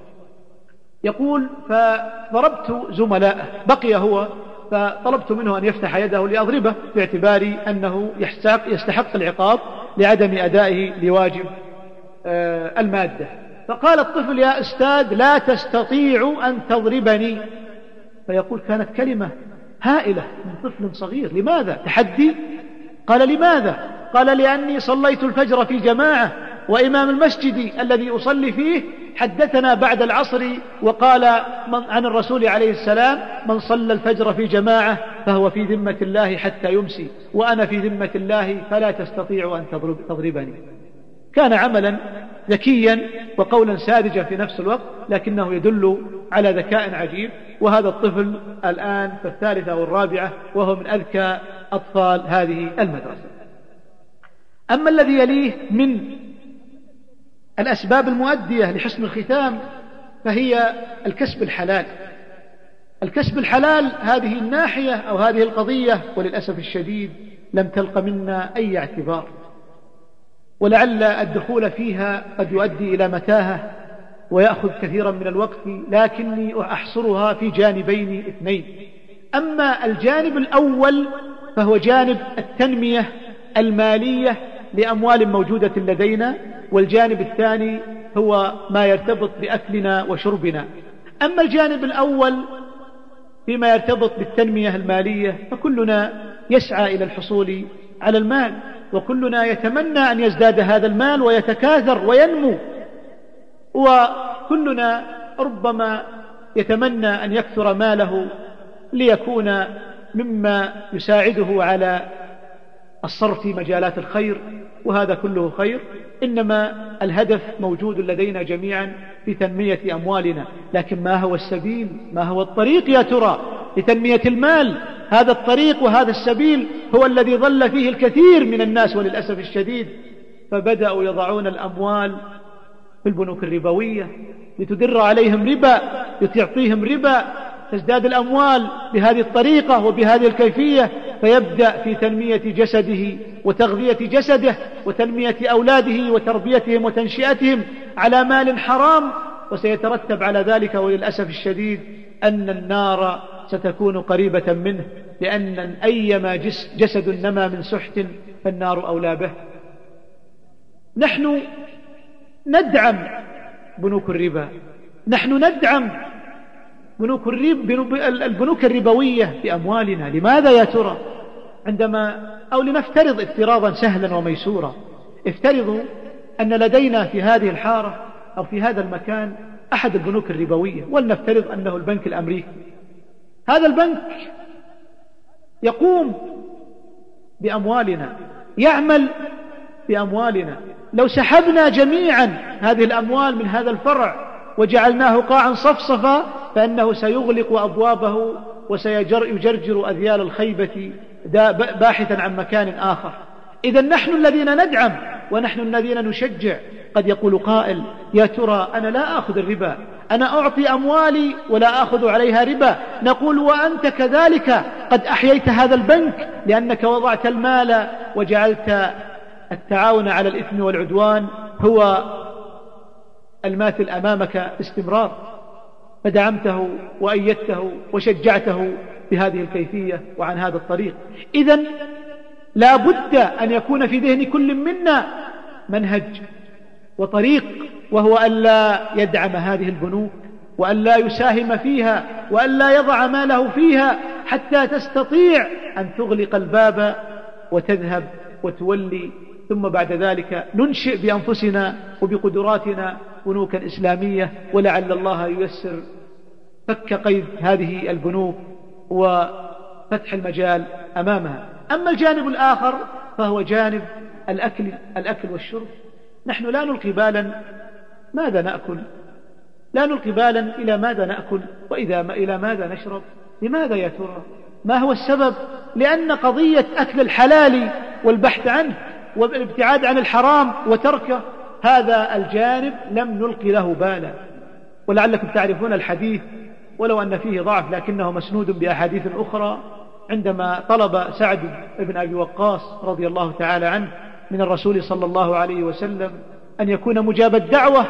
يقول: فضربت زملائه، بقي هو، فطلبت منه أن يفتح يده لأضربه باعتباري أنه يستحق العقاب لعدم أدائه لواجب المادة. فقال الطفل: يا أستاذ لا تستطيع أن تضربني. فيقول: كانت كلمة هائلة من طفل صغير. لماذا؟ تحدي؟ قال: لماذا؟ قال: لأني صليت الفجر في جماعة، وإمام المسجد الذي أصلي فيه حدثنا بعد العصر وقال عن الرسول عليه السلام: من صلى الفجر في جماعة فهو في ذمة الله حتى يمسي، وأنا في ذمة الله فلا تستطيع أن تضربني. كان عملا ذكيا وقولا ساذجا في نفس الوقت، لكنه يدل على ذكاء عجيب. وهذا الطفل الآن في 3 والرابعة، وهو من أذكى أطفال هذه المدرسة. أما الذي يليه من الأسباب المؤدية لحسن الختام فهي الكسب الحلال. الكسب الحلال هذه الناحية أو هذه القضية وللأسف الشديد لم تلق منا أي اعتبار، ولعل الدخول فيها قد يؤدي إلى متاهة ويأخذ كثيرا من الوقت، لكني أحصرها في جانبين 2. أما الجانب الأول فهو جانب التنمية المالية لأموال موجودة لدينا، والجانب الثاني هو ما يرتبط بأكلنا وشربنا. أما الجانب الأول فيما يرتبط بالتنمية المالية فكلنا يسعى إلى الحصول على المال، وكلنا يتمنى أن يزداد هذا المال ويتكاثر وينمو، وكلنا ربما يتمنى أن يكثر ماله ليكون مما يساعده على الصرف في مجالات الخير، وهذا كله خير. إنما الهدف موجود لدينا جميعا في تنمية أموالنا، لكن ما هو السبيل، ما هو الطريق يا ترى لتنمية المال؟ هذا الطريق وهذا السبيل هو الذي ضل فيه الكثير من الناس وللأسف الشديد، فبدأوا يضعون الأموال في البنوك الربوية لتدر عليهم ربا، يعطيهم ربا، تزداد الأموال بهذه الطريقة وبهذه الكيفية، فيبدأ في تنمية جسده وتغذية جسده وتنمية أولاده وتربيتهم وتنشئتهم على مال حرام، وسيترتب على ذلك وللأسف الشديد أن النار ستكون قريبة منه، لأن أيما جسد نما من سحت فالنار أولى به. نحن ندعم بنوك الربا، نحن ندعم البنوك الربوية بأموالنا. لماذا يا ترى؟ أو لنفترض افتراضا سهلا وميسورا، افترضوا أن لدينا في هذه الحارة أو في هذا المكان أحد البنوك الربوية، ولنفترض أنه البنك الأمريكي. هذا البنك يقوم بأموالنا، يعمل بأموالنا. لو سحبنا جميعا هذه الأموال من هذا الفرع وجعلناه قاعا صفصفا فإنه سيغلق أبوابه وسيجرجر أذيال الخيبة باحثا عن مكان آخر. إذن نحن الذين ندعم ونحن الذين نشجع. قد يقول قائل: يا ترى أنا لا أخذ الربا، أنا أعطي أموالي ولا أخذ عليها ربا. نقول: وأنت كذلك قد أحييت هذا البنك، لأنك وضعت المال وجعلت التعاون على الإثم والعدوان هو الماثل أمامك باستمرار، فدعمته وأيدته وشجعته بهذه الكيفية وعن هذا الطريق. إذن لا بد أن يكون في ذهن كل منا منهج وطريق، وهو ألا يدعم هذه البنوك وألا يساهم فيها وألا يضع ماله فيها حتى تستطيع أن تغلق الباب وتذهب وتولي، ثم بعد ذلك ننشئ بأنفسنا وبقدراتنا بنوكا إسلامية، ولعل الله ييسر فك قيد هذه البنوك وفتح المجال أمامها. أما الجانب الآخر فهو جانب الأكل والشرب. نحن لا نلقي بالا ماذا نأكل، لا نلقي بالا إلى ماذا نأكل إلى ماذا نشرب. لماذا يا ترى؟ ما هو السبب؟ لأن قضية أكل الحلال والبحث عنه والابتعاد عن الحرام وتركه، هذا الجانب لم نلقي له بالا. ولعلكم تعرفون الحديث ولو أن فيه ضعف لكنه مسنود بأحاديث أخرى، عندما طلب سعد بن أبي وقاص رضي الله تعالى عنه من الرسول صلى الله عليه وسلم أن يكون مجاب الدعوة.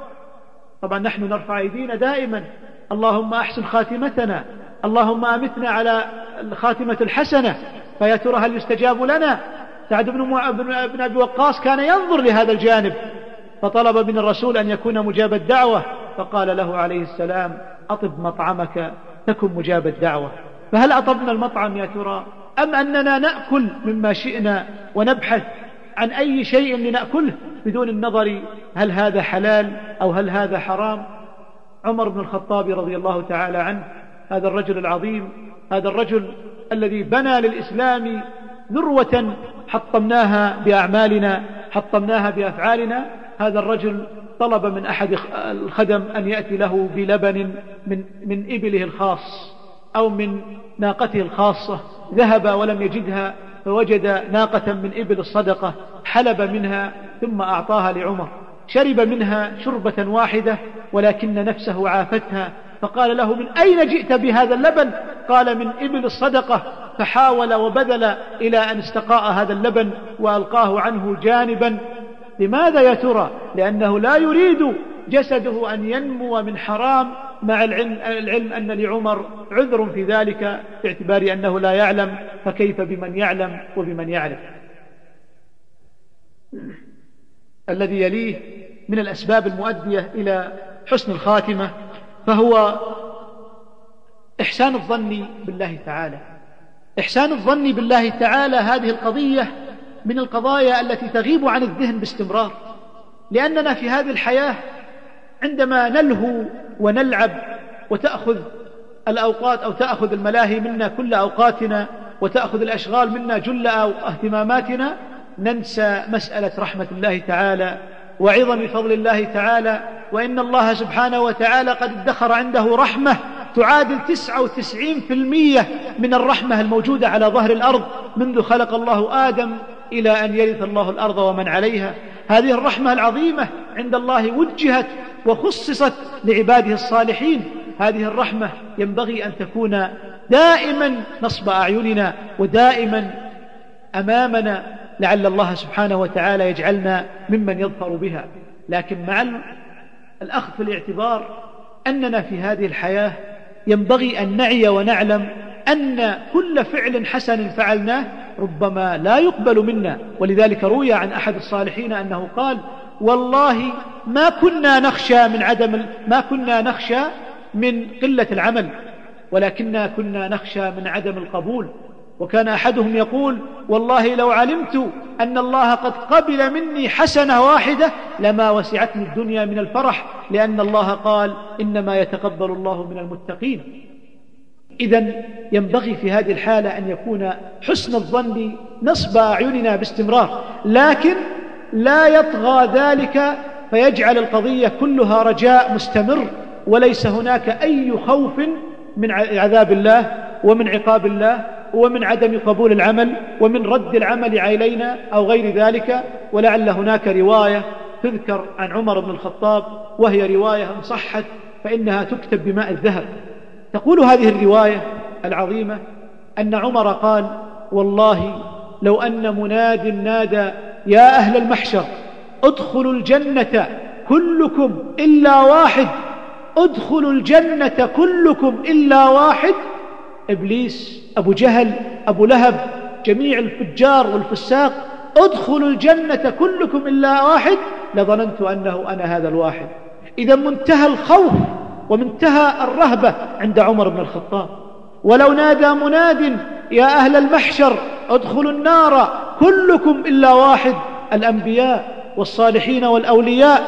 طبعا نحن نرفع أيدينا دائما: اللهم أحسن خاتمتنا، اللهم أمتنا على الخاتمة الحسنة. فيا ترى هل يستجاب لنا؟ سعد بن أبي وقاص كان ينظر لهذا الجانب، فطلب من الرسول أن يكون مجاب الدعوة، فقال له عليه السلام: أطب مطعمك تكن مجاب الدعوة. فهل أطبنا المطعم يا ترى، أم أننا نأكل مما شئنا ونبحث عن أي شيء لنأكله بدون النظر هل هذا حلال أو هل هذا حرام؟ عمر بن الخطاب رضي الله تعالى عنه، هذا الرجل العظيم، هذا الرجل الذي بنى للإسلام ذروة حطمناها بأعمالنا، حطمناها بأفعالنا. هذا الرجل طلب من أحد الخدم أن يأتي له بلبن من إبله الخاص أو من ناقته الخاصة. ذهب ولم يجدها، فوجد ناقة من إبل الصدقة، حلب منها ثم أعطاها لعمر. شرب منها شربة واحدة ولكن نفسه عافتها، فقال له: من أين جئت بهذا اللبن؟ قال: من إبل الصدقة. فحاول وبذل إلى أن استقاء هذا اللبن وألقاه عنه جانبا. لماذا يا ترى؟ لأنه لا يريد جسده أن ينمو من حرام، مع العلم أن لعمر عذر في ذلك باعتبار أنه لا يعلم، فكيف بمن يعلم وبمن يعرف. الذي يليه من الأسباب المؤدية إلى حسن الخاتمة فهو إحسان الظن بالله تعالى. إحسان الظن بالله تعالى هذه القضية من القضايا التي تغيب عن الذهن باستمرار، لأننا في هذه الحياة عندما نلهو ونلعب وتأخذ الأوقات أو تأخذ الملاهي منا كل أوقاتنا وتأخذ الأشغال منا جل اهتماماتنا، ننسى مسألة رحمة الله تعالى وعظم فضل الله تعالى، وإن الله سبحانه وتعالى قد ادخر عنده رحمة تعادل 99% من الرحمة الموجودة على ظهر الأرض منذ خلق الله آدم إلى أن يرث الله الأرض ومن عليها. هذه الرحمة العظيمة عند الله وجهت وخصصت لعباده الصالحين. هذه الرحمة ينبغي أن تكون دائما نصب أعيننا ودائما أمامنا، لعل الله سبحانه وتعالى يجعلنا ممن يظفر بها. لكن مع الأخذ في الاعتبار أننا في هذه الحياة ينبغي أن نعي ونعلم أن كل فعل حسن فعلناه ربما لا يقبل منا. ولذلك روي عن أحد الصالحين أنه قال: والله ما كنا نخشى من قلة العمل، ولكننا كنا نخشى من عدم القبول. وكان أحدهم يقول: والله لو علمت أن الله قد قبل مني حسنة واحدة لما وسعتني الدنيا من الفرح، لأن الله قال: إنما يتقبل الله من المتقين. إذن ينبغي في هذه الحالة أن يكون حسن الظن نصب أعيننا باستمرار، لكن لا يطغى ذلك فيجعل القضية كلها رجاء مستمر، وليس هناك أي خوف من عذاب الله ومن عقاب الله ومن عدم قبول العمل ومن رد العمل علينا أو غير ذلك. ولعل هناك رواية تذكر عن عمر بن الخطاب، وهي رواية إن صحت فإنها تكتب بماء الذهب. تقول هذه الرواية العظيمة أن عمر قال: والله لو أن مناد نادى: يا أهل المحشر ادخلوا الجنة كلكم إلا واحد، ادخلوا الجنة كلكم إلا واحد، إبليس، أبو جهل، أبو لهب، جميع الفجار والفساق، ادخلوا الجنة كلكم إلا واحد، لظننت أنه أنا هذا الواحد. إذا منتهى الخوف ومنتهى الرهبة عند عمر بن الخطاب. ولو نادى مناد: يا أهل المحشر ادخلوا النار كلكم إلا واحد، الأنبياء والصالحين والأولياء،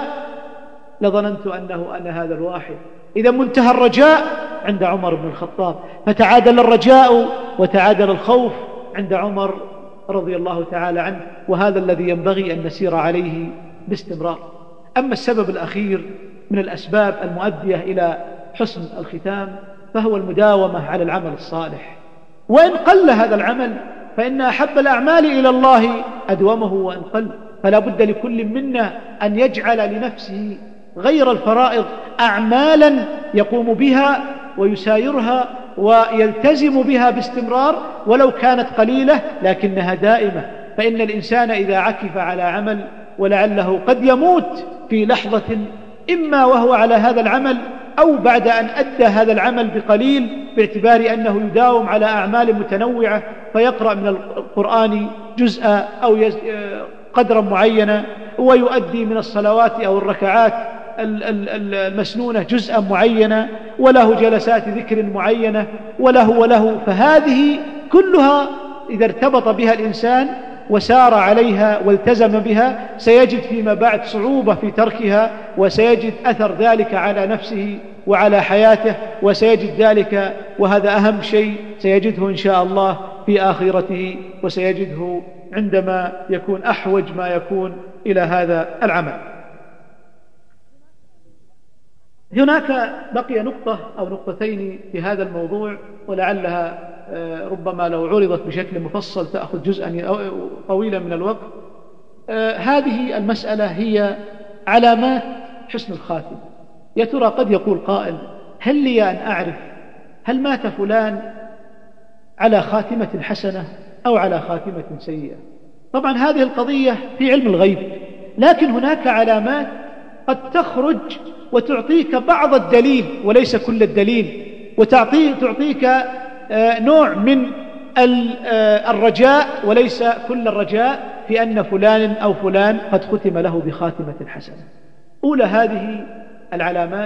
لظننت أنه أنا هذا الواحد. إذا منتهى الرجاء عند عمر بن الخطاب، فتعادل الرجاء وتعادل الخوف عند عمر رضي الله تعالى عنه، وهذا الذي ينبغي أن نسير عليه باستمرار. أما السبب الأخير من الأسباب المؤدية إلى حسن الختام فهو المداومة على العمل الصالح، وإن قل هذا العمل فإن أحب الأعمال إلى الله أدومه وإن قل. فلا بد لكل منا أن يجعل لنفسه غير الفرائض أعمالا يقوم بها ويسايرها ويلتزم بها باستمرار، ولو كانت قليلة لكنها دائمة. فإن الإنسان إذا عكف على عمل ولعله قد يموت في لحظة، إما وهو على هذا العمل أو بعد أن أدى هذا العمل بقليل، باعتبار أنه يداوم على أعمال متنوعة، فيقرأ من القرآن جزءا أو قدرا معينا، ويؤدي من الصلوات أو الركعات المسنونة جزءا معينا، وله جلسات ذكر معينة، وله. فهذه كلها إذا ارتبط بها الإنسان وسار عليها والتزم بها سيجد فيما بعد صعوبة في تركها، وسيجد أثر ذلك على نفسه وعلى حياته، وسيجد ذلك، وهذا أهم شيء، سيجده إن شاء الله في آخرته، وسيجده عندما يكون أحوج ما يكون إلى هذا العمل. هناك بقي نقطة أو نقطتين في هذا الموضوع، ولعلها ربما لو عرضت بشكل مفصل تأخذ جزءا طويلا من الوقت. هذه المسألة هي علامات حسن الخاتمة. يا ترى قد يقول قائل: هل لي أن أعرف هل مات فلان على خاتمة حسنة أو على خاتمة سيئة؟ طبعا هذه القضية في علم الغيب، لكن هناك علامات قد تخرج وتعطيك بعض الدليل وليس كل الدليل، وتعطيك نوع من الرجاء وليس كل الرجاء في أن فلان أو فلان قد ختم له بخاتمة حسنة. أولى هذه العلامات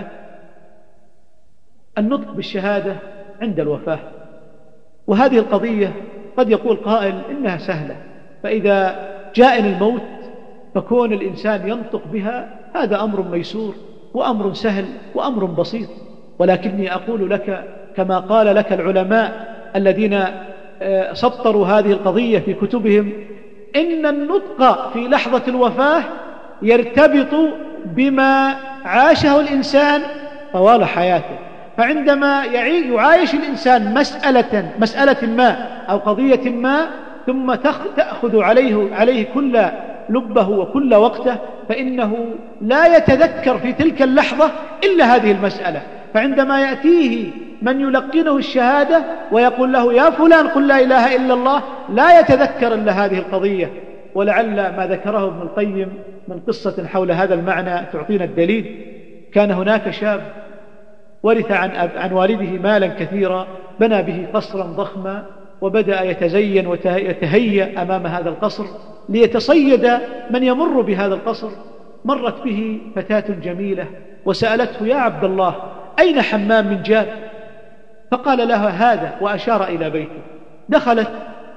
النطق بالشهادة عند الوفاة. وهذه القضية قد يقول قائل إنها سهلة، فإذا جاءني الموت فكون الإنسان ينطق بها هذا أمر ميسور وأمر سهل وأمر بسيط. ولكني أقول لك كما قال لك العلماء الذين سطروا هذه القضية في كتبهم: إن النطق في لحظة الوفاة يرتبط بما عاشه الإنسان طوال حياته. فعندما يعايش الإنسان مسألة ما أو قضية ما، ثم تأخذ عليه كل لبه وكل وقته، فإنه لا يتذكر في تلك اللحظة إلا هذه المسألة. فعندما يأتيه من يلقنه الشهادة ويقول له: يا فلان قل لا إله إلا الله، لا يتذكر إلا هذه القضية. ولعل ما ذكره ابن القيم من قصة حول هذا المعنى تعطينا الدليل. كان هناك شاب ورث عن والده مالا كثيرا، بنى به قصرا ضخما، وبدأ يتزين ويتهيأ أمام هذا القصر ليتصيد من يمر بهذا القصر. مرت به فتاة جميلة وسألته: يا عبد الله أين حمام من جاب؟ فقال لها: هذا، وأشار إلى بيته. دخلت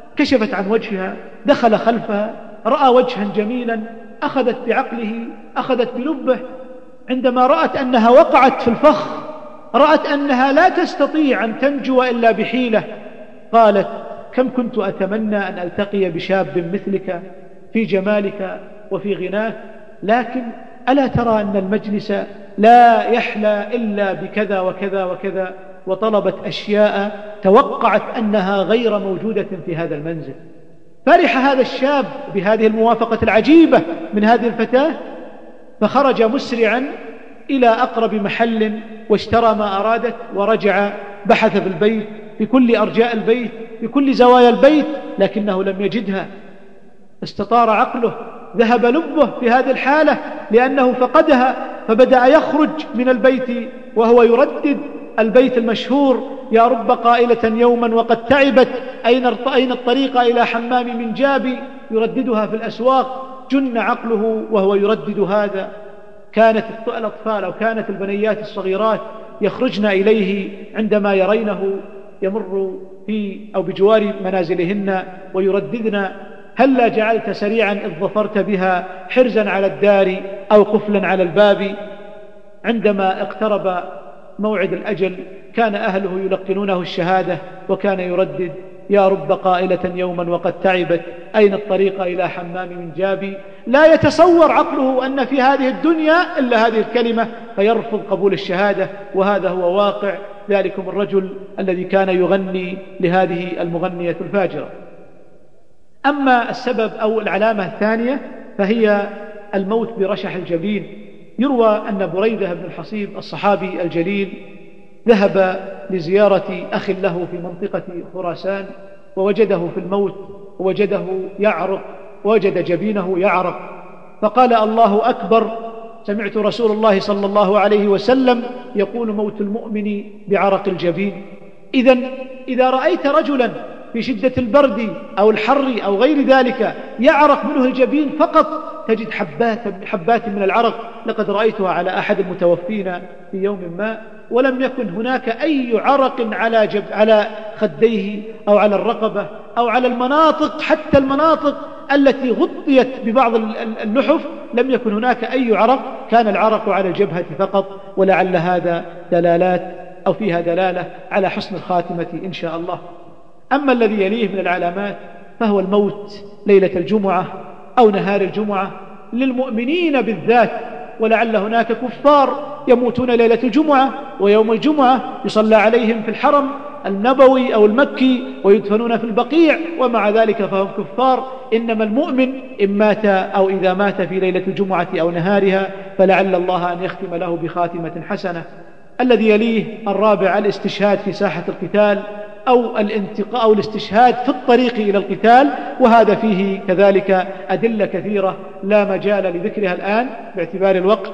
كشفت عن وجهها، دخل خلفها، رأى وجها جميلا، أخذت بعقله، أخذت بلبه. عندما رأت أنها وقعت في الفخ، رأت أنها لا تستطيع أن تنجو إلا بحيلة، قالت: كم كنت أتمنى أن ألتقي بشاب مثلك في جمالك وفي غناك، لكن ألا ترى أن المجلس لا يحلى إلا بكذا وكذا وكذا، وطلبت أشياء توقعت أنها غير موجودة في هذا المنزل. فرح هذا الشاب بهذه الموافقة العجيبة من هذه الفتاة، فخرج مسرعا إلى أقرب محل واشترى ما أرادت، ورجع بحث في البيت، في كل أرجاء البيت، في كل زوايا البيت، لكنه لم يجدها. استطار عقله، ذهب لبه في هذه الحالة لأنه فقدها، فبدأ يخرج من البيت وهو يردد البيت المشهور: يا رب قائلة يوما وقد تعبت، أين الطريق إلى حمام من جابي، يرددها في الأسواق. جن عقله وهو يردد هذا. كانت الأطفال أو كانت البنيات الصغيرات يخرجن إليه عندما يرينه يمر في أو بجوار منازلهن ويرددن: هلا جعلت سريعا إذ ظفرت بها حرزا على الدار أو قفلا على الباب. عندما اقترب موعد الأجل كان أهله يلقنونه الشهادة، وكان يردد: يا رب قائلة يوما وقد تعبت، أين الطريق إلى حمام من جابي. لا يتصور عقله أن في هذه الدنيا إلا هذه الكلمة، فيرفض قبول الشهادة. وهذا هو واقع ذلكم الرجل الذي كان يغني لهذه المغنية الفاجرة. أما السبب أو العلامة الثانية فهي الموت برشح الجبين. يروى أن بريدة بن الحصيب الصحابي الجليل ذهب لزيارة أخ له في منطقة خراسان، ووجده في الموت، ووجده يعرق، ووجد جبينه يعرق، فقال: الله أكبر، سمعت رسول الله صلى الله عليه وسلم يقول: موت المؤمن بعرق الجبين. إذا رأيت رجلا في شدة البرد أو الحر أو غير ذلك يعرق منه الجبين فقط، تجد حبات من العرق. لقد رأيتها على أحد المتوفين في يوم ما، ولم يكن هناك أي عرق على خديه أو على الرقبة أو على المناطق، حتى المناطق التي غطيت ببعض اللحف لم يكن هناك أي عرق، كان العرق على الجبهة فقط. ولعل هذا دلالات أو فيها دلالة على حسن الخاتمة إن شاء الله. أما الذي يليه من العلامات فهو الموت ليلة الجمعة أو نهار الجمعة للمؤمنين بالذات، ولعل هناك كفار يموتون ليلة الجمعة ويوم الجمعة يصلى عليهم في الحرم النبوي أو المكي ويدفنون في البقيع، ومع ذلك فهم كفار. إنما المؤمن إن مات أو إذا مات في ليلة الجمعة أو نهارها فلعل الله أن يختم له بخاتمة حسنة. الذي يليه الرابع الاستشهاد في ساحة القتال أو الاستشهاد في الطريق إلى القتال، وهذا فيه كذلك أدلة كثيرة لا مجال لذكرها الآن باعتبار الوقت.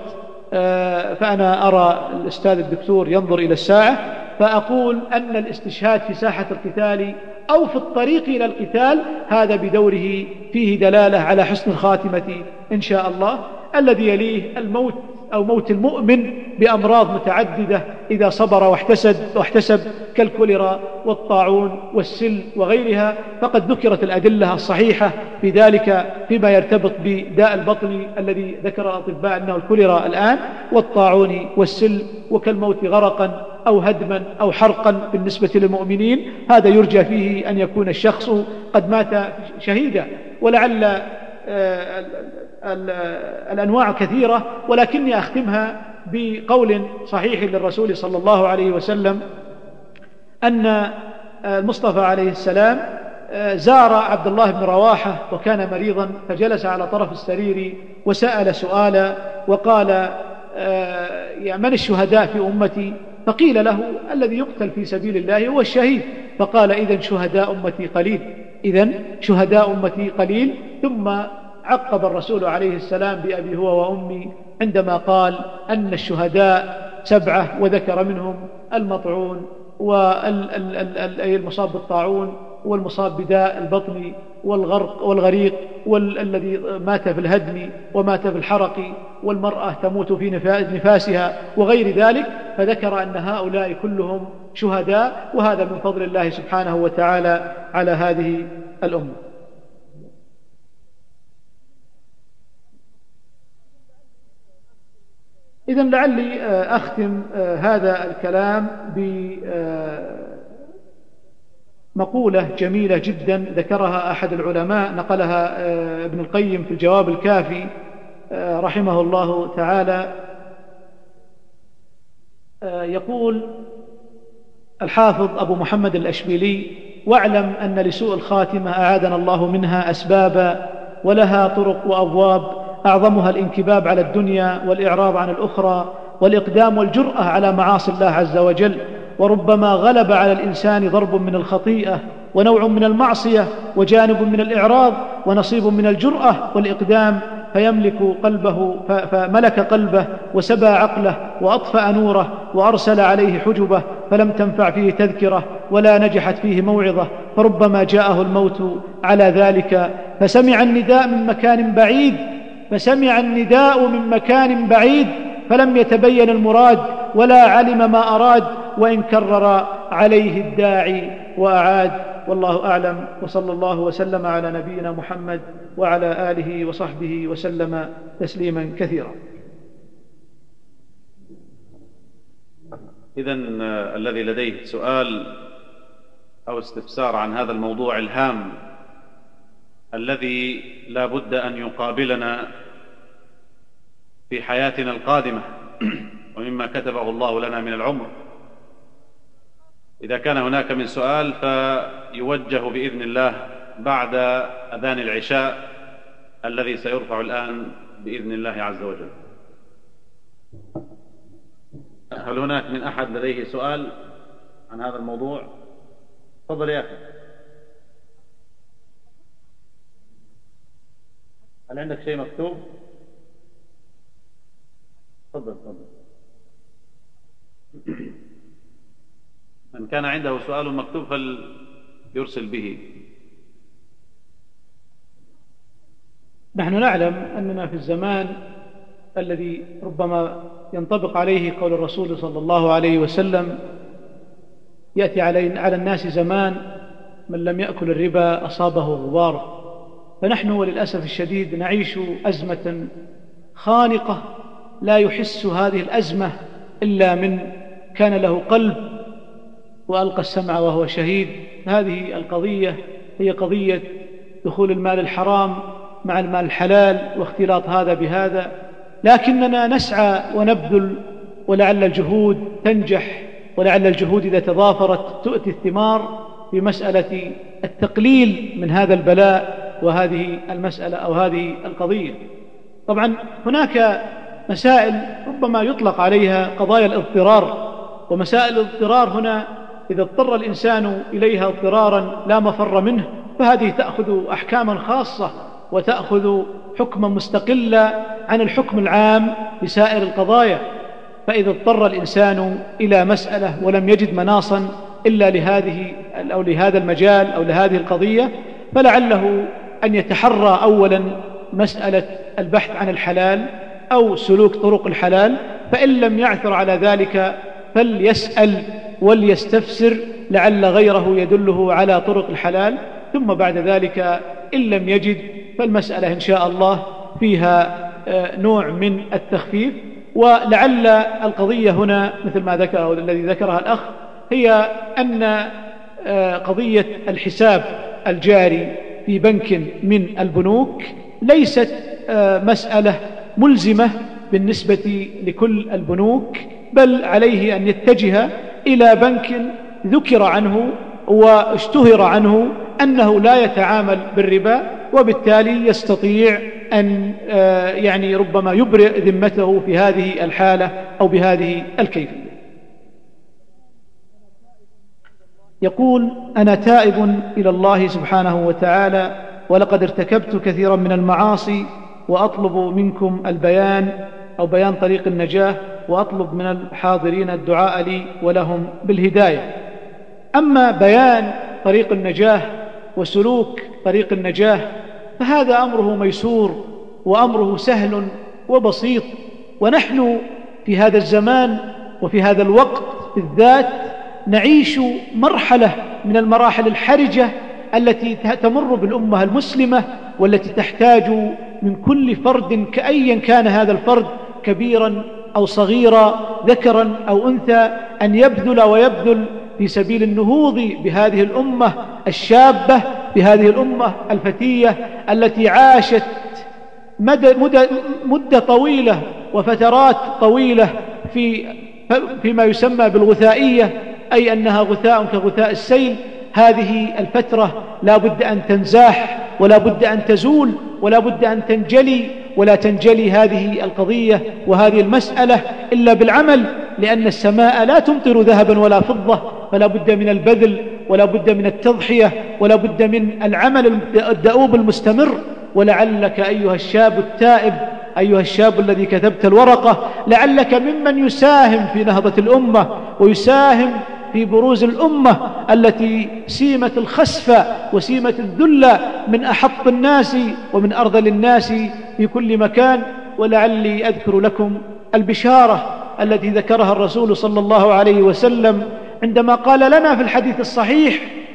فأنا أرى الأستاذ الدكتور ينظر إلى الساعة، فأقول أن الاستشهاد في ساحة القتال أو في الطريق إلى القتال هذا بدوره فيه دلالة على حسن الخاتمة إن شاء الله. الذي يليه الموت أو موت المؤمن بأمراض متعددة إذا صبر واحتسب كالكوليرا والطاعون والسل وغيرها، فقد ذكرت الأدلة الصحيحة في ذلك فيما يرتبط بداء البطن الذي ذكر الأطباء أنه الكوليرا الآن، والطاعون والسل، وكالموت غرقا أو هدما أو حرقا بالنسبة للمؤمنين. هذا يرجى فيه أن يكون الشخص قد مات شهيدا. ولعل الأنواع كثيرة، ولكني أختمها بقول صحيح للرسول صلى الله عليه وسلم أن المصطفى عليه السلام زار عبد الله بن رواحة وكان مريضا، فجلس على طرف السرير وسأل سؤالا وقال: يا من الشهداء في أمتي؟ فقيل له: الذي يقتل في سبيل الله هو الشهيد. فقال: إذن شهداء أمتي قليل. ثم عقب الرسول عليه السلام بأبي هو وأمي عندما قال أن الشهداء 7، وذكر منهم المطعون والمصاب بالطاعون والمصاب بداء البطن والغريق والذي مات في الهدم ومات في الحرق، والمرأة تموت في نفاسها وغير ذلك، فذكر أن هؤلاء كلهم شهداء. وهذا من فضل الله سبحانه وتعالى على هذه الأمة. إذن لعلي أختم هذا الكلام بمقولة جميلة جدا ذكرها أحد العلماء، نقلها ابن القيم في الجواب الكافي رحمه الله تعالى. يقول الحافظ أبو محمد الأشبيلي: واعلم أن لسوء الخاتمة أعاذنا الله منها أسبابا، ولها طرق وأبواب، أعظمها الانكباب على الدنيا والإعراض عن الأخرى والإقدام والجرأة على معاصي الله عز وجل. وربما غلب على الإنسان ضرب من الخطيئة ونوع من المعصية وجانب من الإعراض ونصيب من الجرأة والإقدام، فملك قلبه وسبى عقله وأطفأ نوره وأرسل عليه حجبه، فلم تنفع فيه تذكرة ولا نجحت فيه موعظة، فربما جاءه الموت على ذلك فسمع النداء من مكان بعيد فلم يتبين المراد ولا علم ما أراد، وإن كرر عليه الداعي وأعاد. والله أعلم، وصلى الله وسلم على نبينا محمد وعلى آله وصحبه وسلم تسليما كثيرا. إذن الذي لديه سؤال أو استفسار عن هذا الموضوع الهام الذي لا بد أن يقابلنا في حياتنا القادمة ومما كتبه الله لنا من العمر، إذا كان هناك من سؤال فيوجه بإذن الله بعد أذان العشاء الذي سيرفع الآن بإذن الله عز وجل. هل هناك من أحد لديه سؤال عن هذا الموضوع؟ تفضل يا أخي. هل عندك شيء مكتوب؟ تفضل. من كان عنده سؤال مكتوب فليرسل به. نحن نعلم أننا في الزمان الذي ربما ينطبق عليه قول الرسول صلى الله عليه وسلم: يأتي على الناس زمان من لم يأكل الربا أصابه غبار. فنحن وللأسف الشديد نعيش أزمة خانقة لا يحس هذه الأزمة إلا من كان له قلب وألقى السمع وهو شهيد. هذه القضية هي قضية دخول المال الحرام مع المال الحلال واختلاط هذا بهذا، لكننا نسعى ونبذل، ولعل الجهود تنجح، ولعل الجهود إذا تضافرت تؤتي الثمار في مسألة التقليل من هذا البلاء وهذه المسألة أو هذه القضية. طبعا هناك مسائل ربما يطلق عليها قضايا الاضطرار، ومسائل الاضطرار هنا إذا اضطر الإنسان إليها اضطرارا لا مفر منه فهذه تأخذ أحكاما خاصة وتأخذ حكما مستقلا عن الحكم العام لسائر القضايا. فإذا اضطر الإنسان إلى مسألة ولم يجد مناصا إلا لهذا المجال أو لهذه القضية، فلعله أن يتحرى أولا مسألة البحث عن الحلال أو سلوك طرق الحلال، فإن لم يعثر على ذلك فليسأل وليستفسر لعل غيره يدله على طرق الحلال، ثم بعد ذلك إن لم يجد فالمسألة إن شاء الله فيها نوع من التخفيف. ولعل القضية هنا مثل ما ذكره الذي ذكرها الأخ هي أن قضية الحساب الجاري في بنك من البنوك ليست مسألة ملزمة بالنسبة لكل البنوك، بل عليه أن يتجه إلى بنك ذكر عنه واشتهر عنه أنه لا يتعامل بالربا، وبالتالي يستطيع أن ربما يبرئ ذمته في هذه الحالة أو بهذه الكيفية. يقول: أنا تائب إلى الله سبحانه وتعالى، ولقد ارتكبت كثيرا من المعاصي، وأطلب منكم البيان أو بيان طريق النجاة، وأطلب من الحاضرين الدعاء لي ولهم بالهداية. أما بيان طريق النجاة وسلوك طريق النجاة فهذا أمره ميسور وأمره سهل وبسيط، ونحن في هذا الزمان وفي هذا الوقت بالذات نعيش مرحلة من المراحل الحرجة التي تمر بالأمة المسلمة، والتي تحتاج من كل فرد كأيا كان هذا الفرد، كبيرا أو صغيرا، ذكرا أو أنثى، أن يبذل ويبذل في سبيل النهوض بهذه الأمة الشابة، بهذه الأمة الفتية التي عاشت مدة طويلة وفترات طويلة فيما يسمى بالغثائية، أي أنها غثاء كغثاء السيل. هذه الفترة لا بد أن تنزاح، ولا بد أن تزول، ولا بد أن تنجلي، ولا تنجلي هذه القضية وهذه المسألة إلا بالعمل، لأن السماء لا تمطر ذهبا ولا فضة، فلا بد من البذل، ولا بد من التضحية، ولا بد من العمل الدؤوب المستمر. ولعلك أيها الشاب التائب، أيها الشاب الذي كتبت الورقة، لعلك ممن يساهم في نهضة الأمة، ويساهم في بروز الأمة التي سيمت الخسف وسيمت الذل من أحط الناس ومن أرذل الناس في كل مكان. ولعلي أذكر لكم البشارة التي ذكرها الرسول صلى الله عليه وسلم عندما قال لنا في الحديث الصحيح: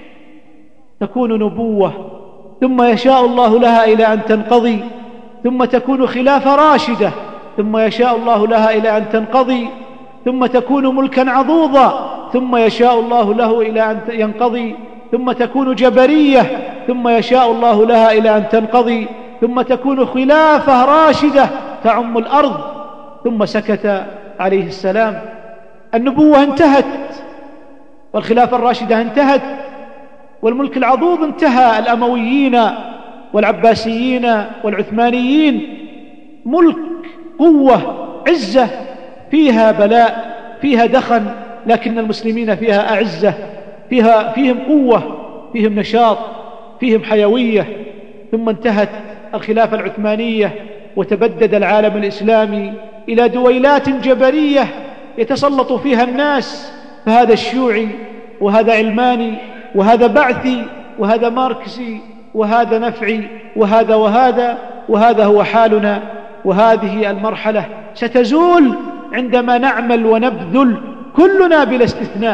تكون نبوة ثم يشاء الله لها إلى أن تنقضي، ثم تكون خلافة راشدة ثم يشاء الله لها إلى أن تنقضي، ثم تكون ملكا عضوضا ثم يشاء الله له إلى أن ينقضي، ثم تكون جبرية ثم يشاء الله لها إلى أن تنقضي، ثم تكون خلافة راشدة تعم الأرض. ثم سكت عليه السلام. النبوة انتهت، والخلافة الراشدة انتهت، والملك العضوض انتهى. الأمويين والعباسيين والعثمانيين ملك، قوة، عزة، فيها بلاء، فيها دخن، لكن المسلمين فيها أعزة، فيهم قوة، فيهم نشاط، فيهم حيوية. ثم انتهت الخلافة العثمانية، وتبدد العالم الإسلامي إلى دويلات جبرية يتسلط فيها الناس، فهذا الشيوعي، وهذا علماني، وهذا بعثي، وهذا ماركسي، وهذا نفعي، وهذا هو حالنا. وهذه المرحلة ستزول عندما نعمل ونبذل كلنا بلا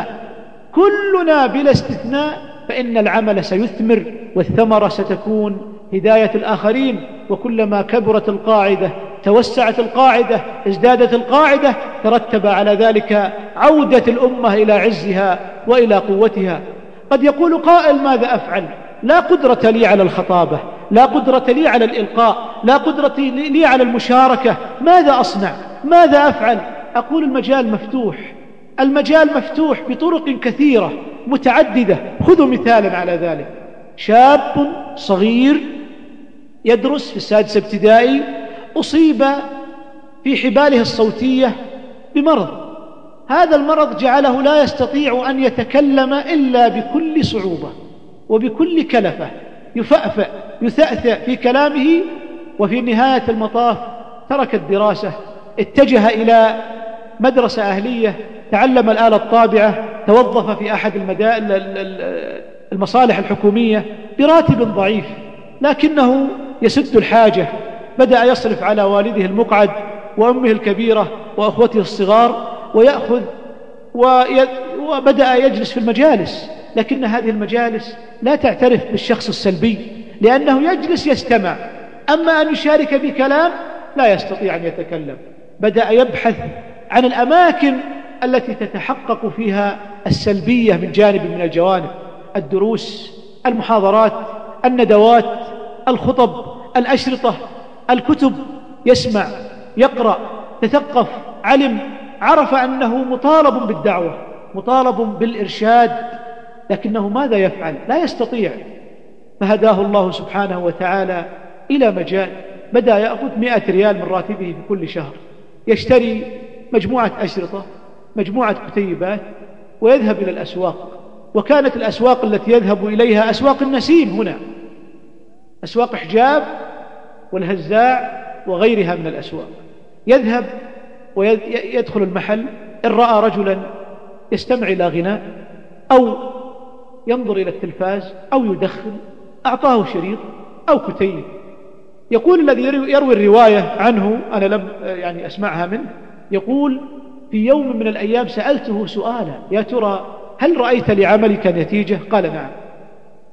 استثناء، فإن العمل سيثمر، والثمرة ستكون هداية الآخرين. وكلما كبرت القاعدة، توسعت القاعدة، ازدادت القاعدة، ترتب على ذلك عودة الأمة إلى عزها وإلى قوتها. قد يقول قائل: ماذا أفعل؟ لا قدرة لي على الخطابة، لا قدرة لي على الإلقاء، لا قدرة لي على المشاركة، ماذا أصنع؟ ماذا أفعل؟ أقول: المجال مفتوح بطرق كثيرة متعددة. خذوا مثالا على ذلك: شاب صغير يدرس في السادسة ابتدائي، أصيب في حباله الصوتية بمرض. هذا المرض جعله لا يستطيع أن يتكلم إلا بكل صعوبة وبكل كلفة، يفأفأ يثأثأ في كلامه، وفي نهاية المطاف ترك الدراسة، اتجه إلى مدرسة أهلية، تعلم الآلة الطابعة، توظف في أحد المصالح الحكومية براتب ضعيف، لكنه يسد الحاجة. بدأ يصرف على والده المقعد وأمه الكبيرة وأخوته الصغار، ويأخذ وبدأ يجلس في المجالس، لكن هذه المجالس لا تعترف بالشخص السلبي، لأنه يجلس يستمع، أما أن يشارك بكلام لا يستطيع أن يتكلم. بدأ يبحث عن الأماكن التي تتحقق فيها السلبية من جانب من الجوانب: الدروس، المحاضرات، الندوات، الخطب، الأشرطة، الكتب. يسمع، يقرأ، تثقف، علم، عرف أنه مطالب بالدعوة، مطالب بالإرشاد، لكنه ماذا يفعل؟ لا يستطيع. فهداه الله سبحانه وتعالى إلى مجال، بدأ يأخذ 100 ريال من راتبه في كل شهر، يشتري مجموعة أشرطة، مجموعة كتيبات، ويذهب إلى الأسواق. وكانت الأسواق التي يذهب إليها أسواق النسيم هنا، أسواق حجاب والهزاع وغيرها من الأسواق. يذهب ويدخل المحل، إن رأى رجلا يستمع إلى غناء أو ينظر إلى التلفاز أو يدخن، أعطاه شريط أو كتيب. يقول الذي يروي الرواية عنه، أنا لم أسمعها منه، يقول: في يوم من الأيام سألته سؤالا: يا ترى هل رأيت لعملك نتيجة؟ قال: نعم.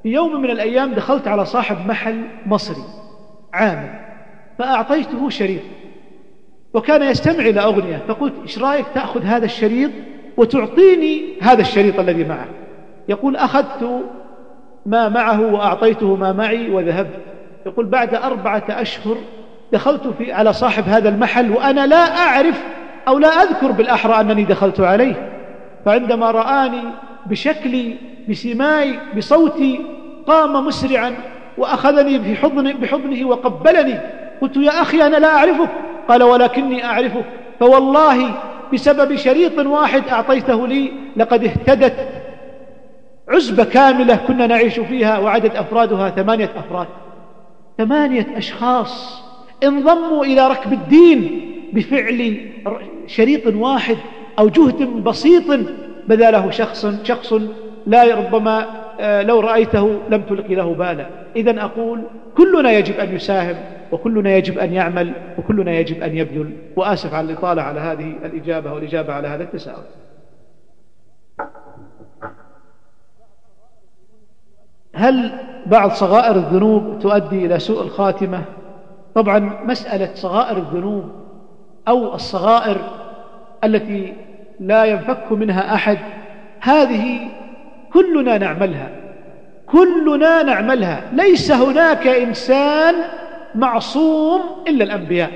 في يوم من الأيام دخلت على صاحب محل مصري عامل، فأعطيته شريط وكان يستمع إلى أغنية، فقلت إيش رأيك تأخذ هذا الشريط وتعطيني هذا الشريط الذي معه؟ يقول أخذت ما معه وأعطيته ما معي وذهبت. يقول بعد 4 أشهر دخلت على صاحب هذا المحل وأنا لا أعرف أو لا أذكر بالأحرى أنني دخلت عليه، فعندما رآني بشكلي بسماي بصوتي قام مسرعا وأخذني بحضنه وقبلني. قلت يا أخي أنا لا أعرفك. قال ولكني أعرفك، فوالله بسبب شريط واحد أعطيته لي لقد اهتدت عزبة كاملة كنا نعيش فيها وعدد أفرادها 8 أفراد. 8 أشخاص انضموا إلى ركب الدين بفعل شريط واحد أو جهد بسيط بذله شخص لا ربما لو رأيته لم تلقي له بالا. إذن أقول كلنا يجب أن يساهم وكلنا يجب أن يعمل وكلنا يجب أن يبذل. وآسف على الإطالة على هذه الإجابة والإجابة على هذا التساؤل. هل بعض صغائر الذنوب تؤدي إلى سوء الخاتمة؟ طبعا مسألة صغائر الذنوب أو الصغائر التي لا ينفك منها أحد هذه كلنا نعملها، ليس هناك إنسان معصوم إلا الأنبياء.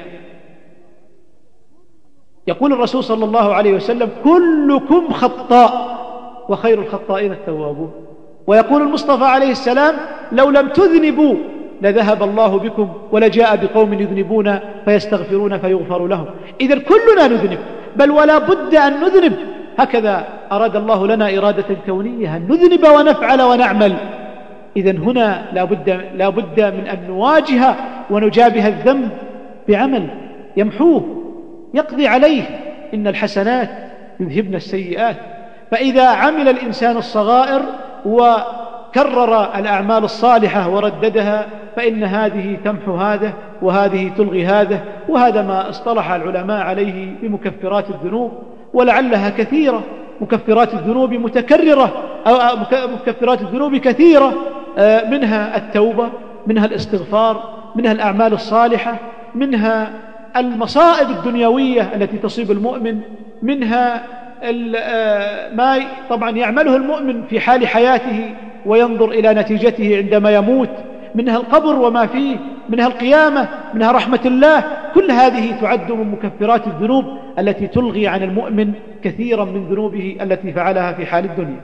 يقول الرسول صلى الله عليه وسلم كلكم خطاء وخير الخطائين التوابون. ويقول المصطفى عليه السلام لو لم تذنبوا لذهب الله بكم ولجاء بقوم يذنبون فيستغفرون فيغفر لهم. إذن كلنا نذنب، بل ولا بد أن نذنب، هكذا أراد الله لنا إرادة كونية أن نذنب ونفعل ونعمل. إذن هنا لا بد من أن نواجه ونجابه الذنب بعمل يمحوه يقضي عليه، إن الحسنات يذهبن السيئات. فإذا عمل الإنسان الصغائر وكرر الأعمال الصالحة ورددها فإن هذه تمحو هذا وهذه تلغي هذا، وهذا ما اصطلح العلماء عليه بمكفرات الذنوب، ولعلها كثيرة. مكفرات الذنوب متكررة أو مكفرات الذنوب كثيرة، منها التوبة، منها الاستغفار، منها الأعمال الصالحة، منها المصائب الدنيوية التي تصيب المؤمن، منها ما طبعا يعمله المؤمن في حال حياته وينظر إلى نتيجته عندما يموت، منها القبر وما فيه، منها القيامة، منها رحمة الله. كل هذه تعد من مكفرات الذنوب التي تلغي عن المؤمن كثيرا من ذنوبه التي فعلها في حال الدنيا.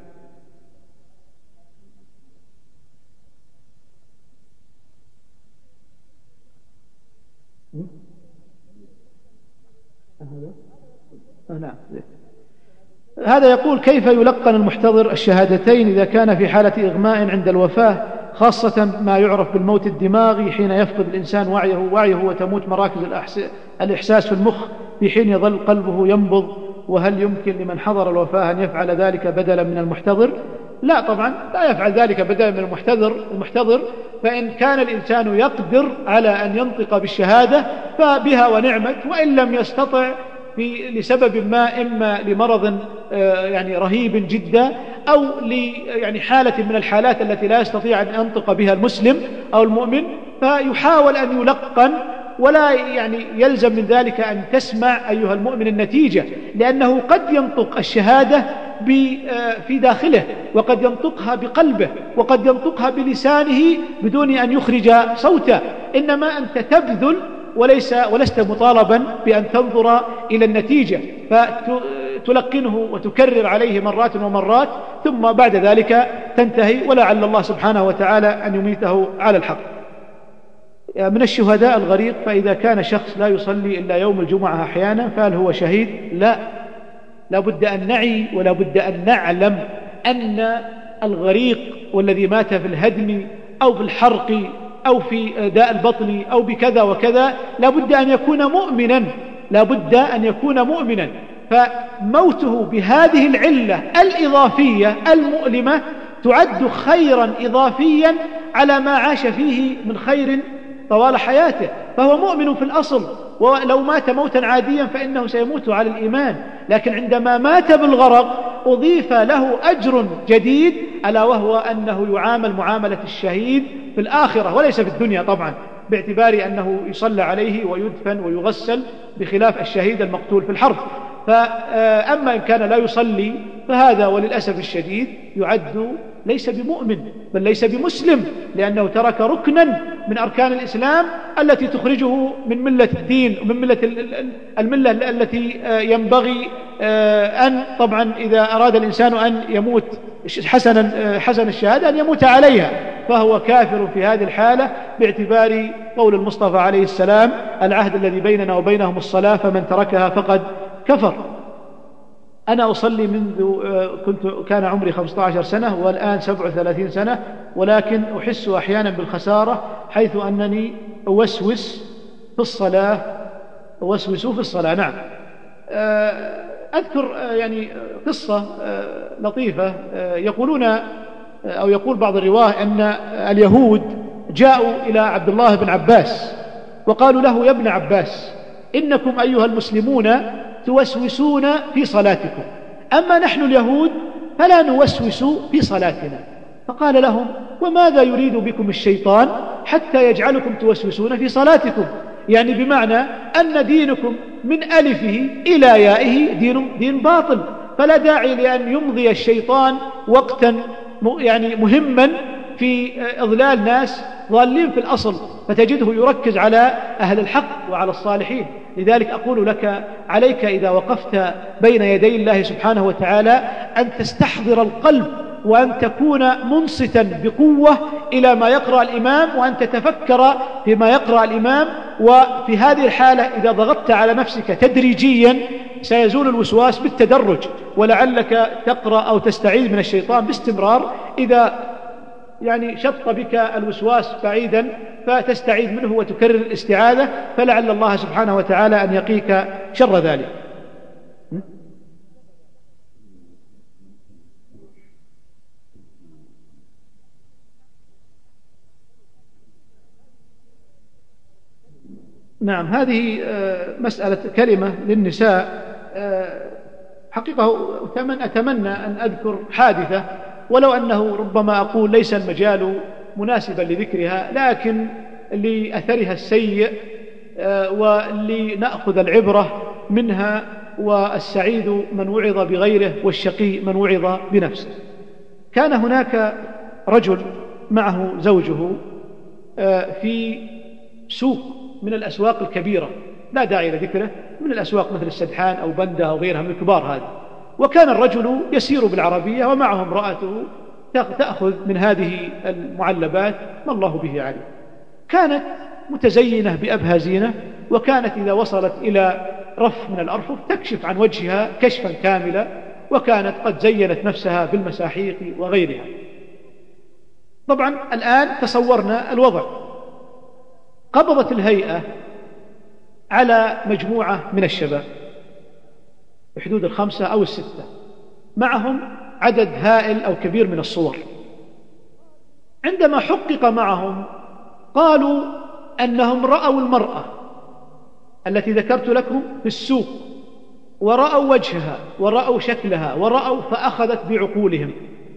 هذا يقول كيف يلقن المحتضر الشهادتين إذا كان في حالة إغماء عند الوفاة، خاصة ما يعرف بالموت الدماغي حين يفقد الإنسان وعيه وتموت مراكز الإحساس في المخ في حين يظل قلبه ينبض، وهل يمكن لمن حضر الوفاة أن يفعل ذلك بدلا من المحتضر؟ لا طبعا لا يفعل ذلك بدلا من المحتضر، فإن كان الإنسان يقدر على أن ينطق بالشهادة فبها ونعمت، وإن لم يستطع لسبب ما، إما لمرض يعني رهيب جدا أو يعني حالة من الحالات التي لا يستطيع أن ينطق بها المسلم أو المؤمن، فيحاول أن يلقن، ولا يعني يلزم من ذلك أن تسمع أيها المؤمن النتيجة، لأنه قد ينطق الشهادة في داخله، وقد ينطقها بقلبه، وقد ينطقها بلسانه بدون أن يخرج صوتا، إنما أنت تبذل ولست مطالبا بأن تنظر إلى النتيجة، فتلقنه وتكرر عليه مرات ومرات، ثم بعد ذلك تنتهي، ولعل الله سبحانه وتعالى أن يميته على الحق. من الشهداء الغريق، فإذا كان شخص لا يصلي إلا يوم الجمعة أحيانا فهل هو شهيد؟ لا بد أن نعي ولا بد أن نعلم أن الغريق والذي مات في الهدم أو في الحرق أو في داء البطن أو بكذا وكذا لا بد أن يكون مؤمنا، فموته بهذه العلة الإضافية المؤلمة تعد خيرا إضافيا على ما عاش فيه من خير طوال حياته، فهو مؤمن في الأصل، ولو مات موتا عاديا فإنه سيموت على الإيمان، لكن عندما مات بالغرق أضيف له أجر جديد ألا وهو أنه يعامل معاملة الشهيد في الآخرة وليس في الدنيا طبعا، باعتبار أنه يصلى عليه ويدفن ويغسل بخلاف الشهيد المقتول في الحرب. فأما إن كان لا يصلي فهذا وللأسف الشديد يعد ليس بمؤمن بل ليس بمسلم، لأنه ترك ركنا من أركان الإسلام التي تخرجه من ملة الدين ومن ملة الملة التي ينبغي أن طبعا إذا أراد الإنسان أن يموت حسن الشهادة أن يموت عليها، فهو كافر في هذه الحالة، باعتبار قول المصطفى عليه السلام: العهد الذي بيننا وبينهم الصلاة فمن تركها فقد كفر. أنا أصلي منذ كان عمري 15 سنة والآن 37 سنة، ولكن أحس أحيانا بالخسارة حيث أنني أوسوس في الصلاة. نعم. أذكر يعني قصة لطيفة. يقولون أو يقول بعض الرواه أن اليهود جاءوا إلى عبد الله بن عباس وقالوا له: يا ابن عباس، إنكم أيها المسلمون توسوسون في صلاتكم، أما نحن اليهود فلا نوسوس في صلاتنا. فقال لهم: وماذا يريد بكم الشيطان حتى يجعلكم توسوسون في صلاتكم؟ يعني بمعنى أن دينكم من ألفه إلى يائه دين باطل، فلا داعي لأن يمضي الشيطان وقتا يعني مهما في إضلال ناس ضالين في الأصل، فتجده يركز على أهل الحق وعلى الصالحين. لذلك أقول لك: عليك إذا وقفت بين يدي الله سبحانه وتعالى أن تستحضر القلب، وأن تكون منصتا بقوة إلى ما يقرأ الإمام، وأن تتفكر فيما يقرأ الإمام. وفي هذه الحالة إذا ضغطت على نفسك تدريجيا سيزول الوسواس بالتدرج، ولعلك تقرأ أو تستعيذ من الشيطان باستمرار. إذا يعني شط بك الوسواس بعيدا فتستعيذ منه وتكرر الاستعاذة، فلعل الله سبحانه وتعالى أن يقيك شر ذلك. نعم، هذه مسألة كلمة للنساء. حقيقة أتمنى أن أذكر حادثة، ولو أنه ربما أقول ليس المجال مناسبا لذكرها، لكن لأثرها السيء ولنأخذ العبرة منها. والسعيد من وعظ بغيره والشقي من وعظ بنفسه. كان هناك رجل معه زوجه في سوق من الأسواق الكبيرة، لا داعي لذكره، من الأسواق مثل السدحان أو بندة أو غيرها من الكبار هذه. وكان الرجل يسير بالعربية ومعه امرأته تأخذ من هذه المعلبات ما الله به عليه. كانت متزينة بأبهى زينة، وكانت إذا وصلت إلى رف من الأرفف تكشف عن وجهها كشفا كاملا، وكانت قد زينت نفسها بالمساحيق وغيرها. طبعا الآن تصورنا الوضع. قبضت الهيئة على مجموعة من الشباب بحدود 5 أو 6، معهم عدد هائل أو كبير من الصور. عندما حقق معهم قالوا أنهم رأوا المرأة التي ذكرت لكم في السوق، ورأوا وجهها ورأوا شكلها ورأوا، فأخذت بعقولهم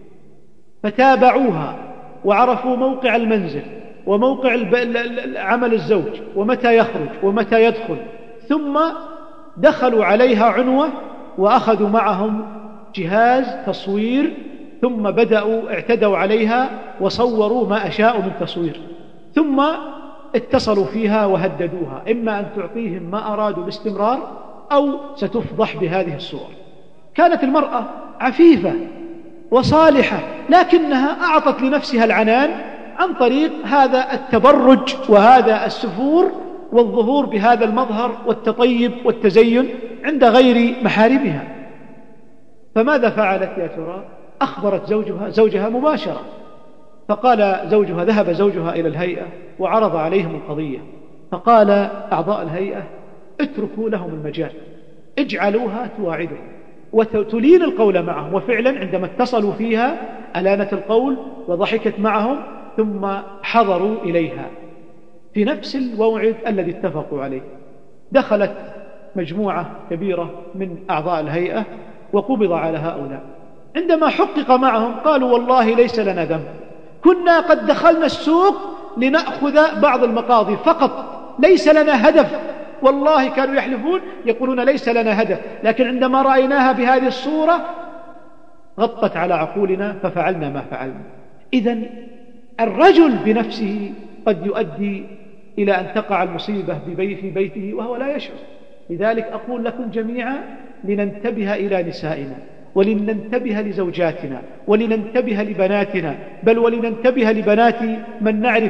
فتابعوها وعرفوا موقع المنزل وموقع عمل الزوج ومتى يخرج ومتى يدخل، ثم دخلوا عليها عنوة وأخذوا معهم جهاز تصوير، ثم بدأوا اعتدوا عليها وصوروا ما أشاءوا من تصوير، ثم اتصلوا فيها وهددوها إما أن تعطيهم ما أرادوا باستمرار أو ستفضح بهذه الصور. كانت المرأة عفيفة وصالحة، لكنها أعطت لنفسها العنان عن طريق هذا التبرج وهذا السفور والظهور بهذا المظهر والتطيب والتزين عند غير محارمها. فماذا فعلت يا ترى؟ أخبرت زوجها مباشرة، فقال زوجها، ذهب زوجها إلى الهيئة وعرض عليهم القضية، فقال أعضاء الهيئة: اتركوا لهم المجال، اجعلوها تواعدهم وتلين القول معهم. وفعلا عندما اتصلوا فيها ألانت القول وضحكت معهم، ثم حضروا إليها في نفس الموعد الذي اتفقوا عليه. دخلت مجموعة كبيرة من أعضاء الهيئة وقبض على هؤلاء، عندما حقق معهم قالوا والله ليس لنا ذنب، كنا قد دخلنا السوق لنأخذ بعض المقاضي فقط، ليس لنا هدف. والله كانوا يحلفون يقولون ليس لنا هدف، لكن عندما رأيناها بهذه الصورة غطت على عقولنا ففعلنا ما فعلنا. إذن الرجل بنفسه قد يؤدي إلى أن تقع المصيبة في بيته وهو لا يشعر. لذلك أقول لكم جميعا لننتبه إلى نسائنا، ولننتبه لزوجاتنا، ولننتبه لبناتنا، بل ولننتبه لبنات من نعرف،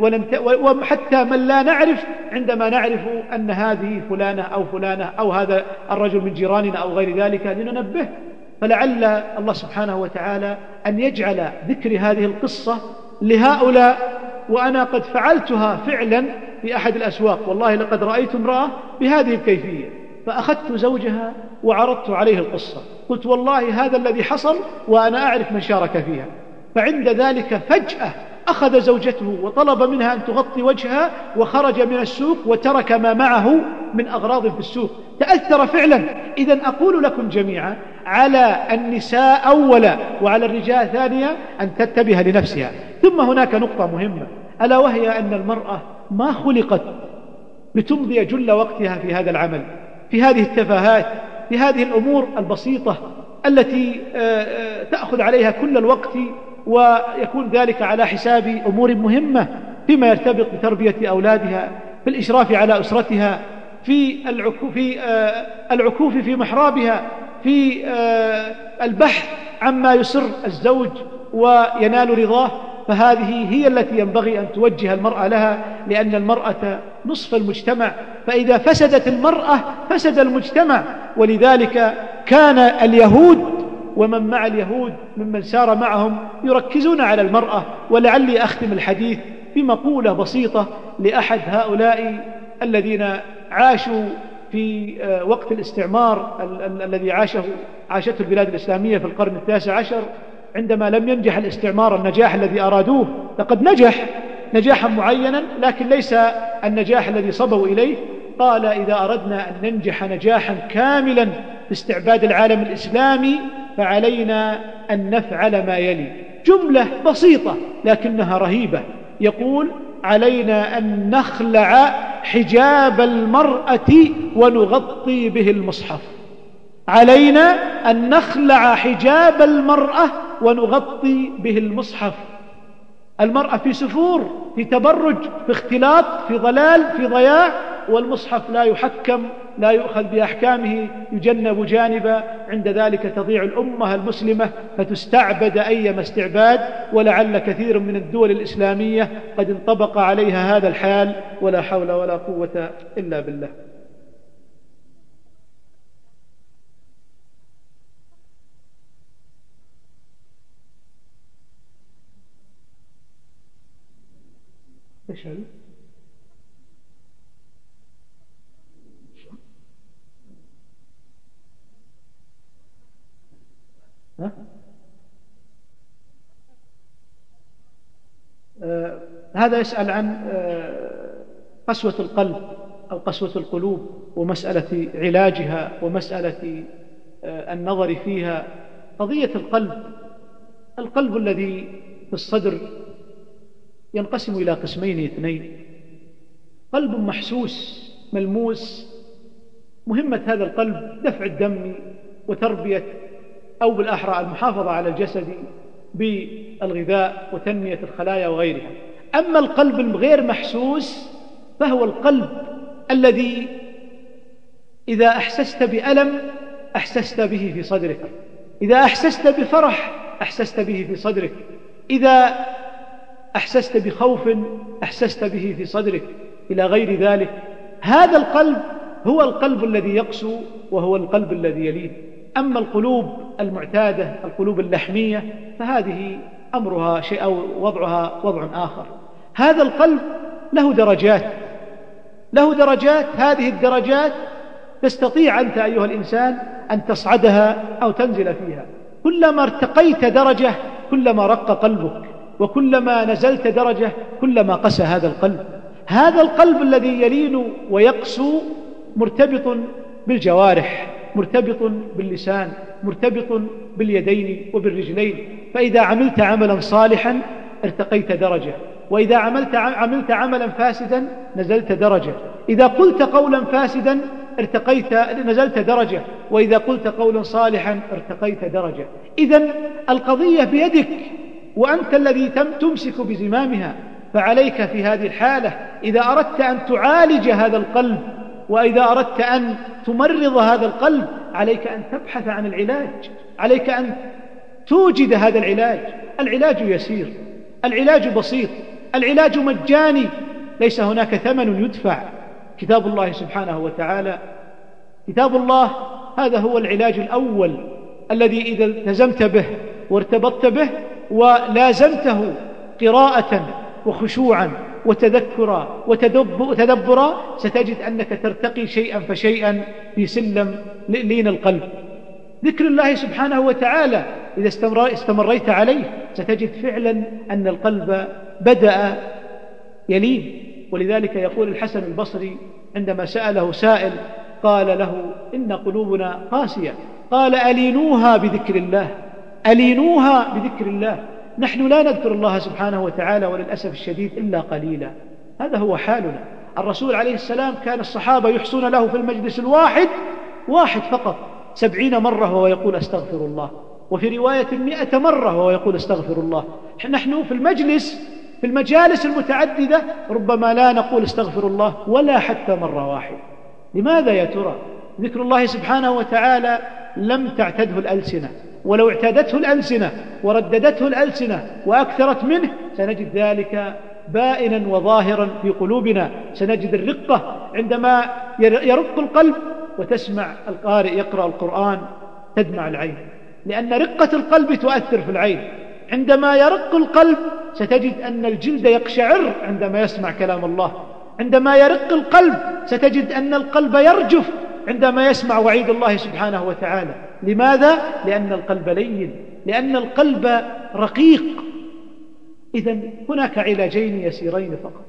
وحتى من لا نعرف، عندما نعرف أن هذه فلانة أو فلانة أو هذا الرجل من جيراننا أو غير ذلك لننبه. فلعل الله سبحانه وتعالى أن يجعل ذكر هذه القصة لهؤلاء، وأنا قد فعلتها فعلا في أحد الأسواق. والله لقد رأيت امرأة بهذه الكيفية، فأخذت زوجها وعرضت عليه القصة، قلت والله هذا الذي حصل وأنا أعرف من شارك فيها. فعند ذلك فجأة أخذ زوجته وطلب منها أن تغطي وجهها وخرج من السوق وترك ما معه من أغراض في السوق، تأثر فعلا. إذن أقول لكم جميعا على النساء أولا وعلى الرجال ثانيا أن تنتبه لنفسها. ثم هناك نقطة مهمة، ألا وهي أن المرأة ما خلقت لتمضي جل وقتها في هذا العمل، في هذه التفاهات، في هذه الأمور البسيطة التي تأخذ عليها كل الوقت، ويكون ذلك على حساب أمور مهمة فيما يرتبط بتربية أولادها، في الإشراف على أسرتها، في العكوف في محرابها، في البحث عما يسر الزوج وينال رضاه. فهذه هي التي ينبغي أن توجه المرأة لها، لأن المرأة نصف المجتمع، فإذا فسدت المرأة فسد المجتمع. ولذلك كان اليهود ومن مع اليهود ممن سار معهم يركزون على المرأة. ولعلي أختم الحديث بمقولة بسيطة لأحد هؤلاء الذين عاشوا في وقت الاستعمار الذي عاشته البلاد الإسلامية في القرن 19، عندما لم ينجح الاستعمار النجاح الذي أرادوه. لقد نجح نجاحا معينا لكن ليس النجاح الذي صبوا إليه. قال إذا أردنا أن ننجح نجاحا كاملا في استعباد العالم الإسلامي فعلينا أن نفعل ما يلي. جملة بسيطة لكنها رهيبة، يقول علينا أن نخلع حجاب المرأة ونغطي به المصحف. علينا أن نخلع حجاب المرأة ونغطي به المصحف. المرأة في سفور، في تبرج، في اختلاط، في ضلال، في ضياع، والمصحف لا يحكم، لا يؤخذ بأحكامه، يجنب جانبا. عند ذلك تضيع الأمة المسلمة فتستعبد أيما استعباد. ولعل كثير من الدول الإسلامية قد انطبق عليها هذا الحال، ولا حول ولا قوة إلا بالله. ايش هذا؟ هذا يسأل عن قسوة القلب أو قسوة القلوب ومسألة علاجها ومسألة النظر فيها. قضية القلب الذي في الصدر ينقسم إلى قسمين اثنين: قلب محسوس ملموس، مهمة هذا القلب دفع الدم وتربية أو بالأحرى المحافظة على الجسد بالغذاء وتنمية الخلايا وغيرها. أما القلب الغير محسوس فهو القلب الذي إذا أحسست بألم أحسست به في صدرك، إذا أحسست بفرح أحسست به في صدرك، إذا أحسست بخوف أحسست به في صدرك، إلى غير ذلك. هذا القلب هو القلب الذي يقسو، وهو القلب الذي يلين. أما القلوب المعتادة، القلوب اللحمية، فهذه أمرها شيء أو وضعها وضع آخر. هذا القلب له درجات، هذه الدرجات تستطيع أنت أيها الإنسان أن تصعدها أو تنزل فيها. كلما ارتقيت درجة كلما رق قلبك، وكلما نزلت درجة كلما قسى هذا القلب. هذا القلب الذي يلين ويقسو مرتبط بالجوارح، مرتبط باللسان، مرتبط باليدين وبالرجلين. فإذا عملت عملا صالحا ارتقيت درجة، وإذا عملت عملا فاسدا نزلت درجة. إذا قلت قولا فاسدا نزلت درجة، وإذا قلت قولا صالحا ارتقيت درجة. إذن القضية بيدك، وأنت الذي تمسك بزمامها. فعليك في هذه الحالة إذا أردت أن تعالج هذا القلب، وإذا أردت أن تمرض هذا القلب، عليك أن تبحث عن العلاج، عليك أن توجد هذا العلاج. العلاج يسير، العلاج بسيط، العلاج مجاني، ليس هناك ثمن يدفع. كتاب الله سبحانه وتعالى، كتاب الله هذا هو العلاج الأول الذي إذا التزمت به وارتبطت به ولازمته قراءة وخشوعا وتذكرا وتدبرا، ستجد أنك ترتقي شيئا فشيئا في سلم لين القلب. ذكر الله سبحانه وتعالى إذا استمريت عليه ستجد فعلا أن القلب بدأ يلين. ولذلك يقول الحسن البصري عندما سأله سائل قال له: إن قلوبنا قاسية، قال: ألينوها بذكر الله، ألينوها بذكر الله. نحن لا نذكر الله سبحانه وتعالى وللأسف الشديد إلا قليلا، هذا هو حالنا. الرسول عليه السلام كان الصحابة يحصون له في المجلس واحد فقط 70 مرة وهو يقول أستغفر الله، وفي رواية 100 مرة وهو يقول أستغفر الله. نحن في المجالس المتعددة ربما لا نقول استغفر الله ولا حتى مرة واحدة. لماذا يا ترى؟ ذكر الله سبحانه وتعالى لم تعتده الألسنة، ولو اعتادته الألسنة ورددته الألسنة وأكثرت منه سنجد ذلك بائنا وظاهرا في قلوبنا. سنجد الرقة عندما يرق القلب وتسمع القارئ يقرأ القرآن تدمع العين، لأن رقة القلب تؤثر في العين. عندما يرق القلب ستجد أن الجلد يقشعر عندما يسمع كلام الله. عندما يرق القلب ستجد أن القلب يرجف عندما يسمع وعيد الله سبحانه وتعالى. لماذا؟ لأن القلب لين، لأن القلب رقيق. إذن هناك علاجين يسيرين فقط: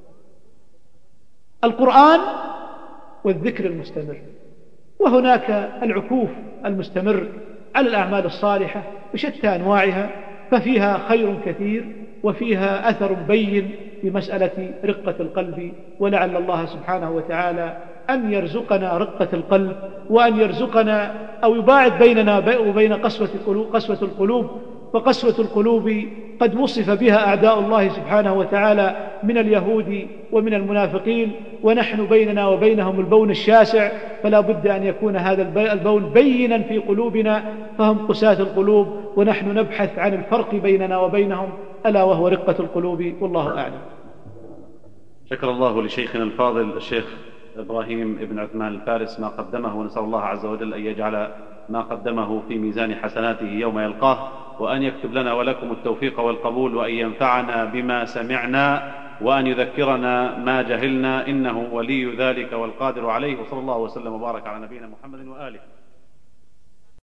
القرآن والذكر المستمر، وهناك العكوف المستمر على الأعمال الصالحة بشتى أنواعها، ففيها خير كثير وفيها أثر بين في مسألة رقة القلب. ولعل الله سبحانه وتعالى أن يرزقنا رقة القلب، وأن يرزقنا أو يباعد بيننا وبين قسوة القلوب. فقسوة القلوب قد وصف بها أعداء الله سبحانه وتعالى من اليهود ومن المنافقين، ونحن بيننا وبينهم البون الشاسع، فلا بد أن يكون هذا البون بينا في قلوبنا، فهم قساة القلوب ونحن نبحث عن الفرق بيننا وبينهم، ألا وهو رقة القلوب. والله أعلم. شكر الله لشيخنا الفاضل الشيخ إبراهيم ابن عثمان الفارس ما قدمه، ونسأل الله عز وجل أن يجعل ما قدمه في ميزان حسناته يوم يلقاه، وأن يكتب لنا ولكم التوفيق والقبول، وأن ينفعنا بما سمعنا، وأن يذكرنا ما جهلنا، إنه ولي ذلك والقادر عليه. وصلى الله وسلم وبارك على نبينا محمد وآله.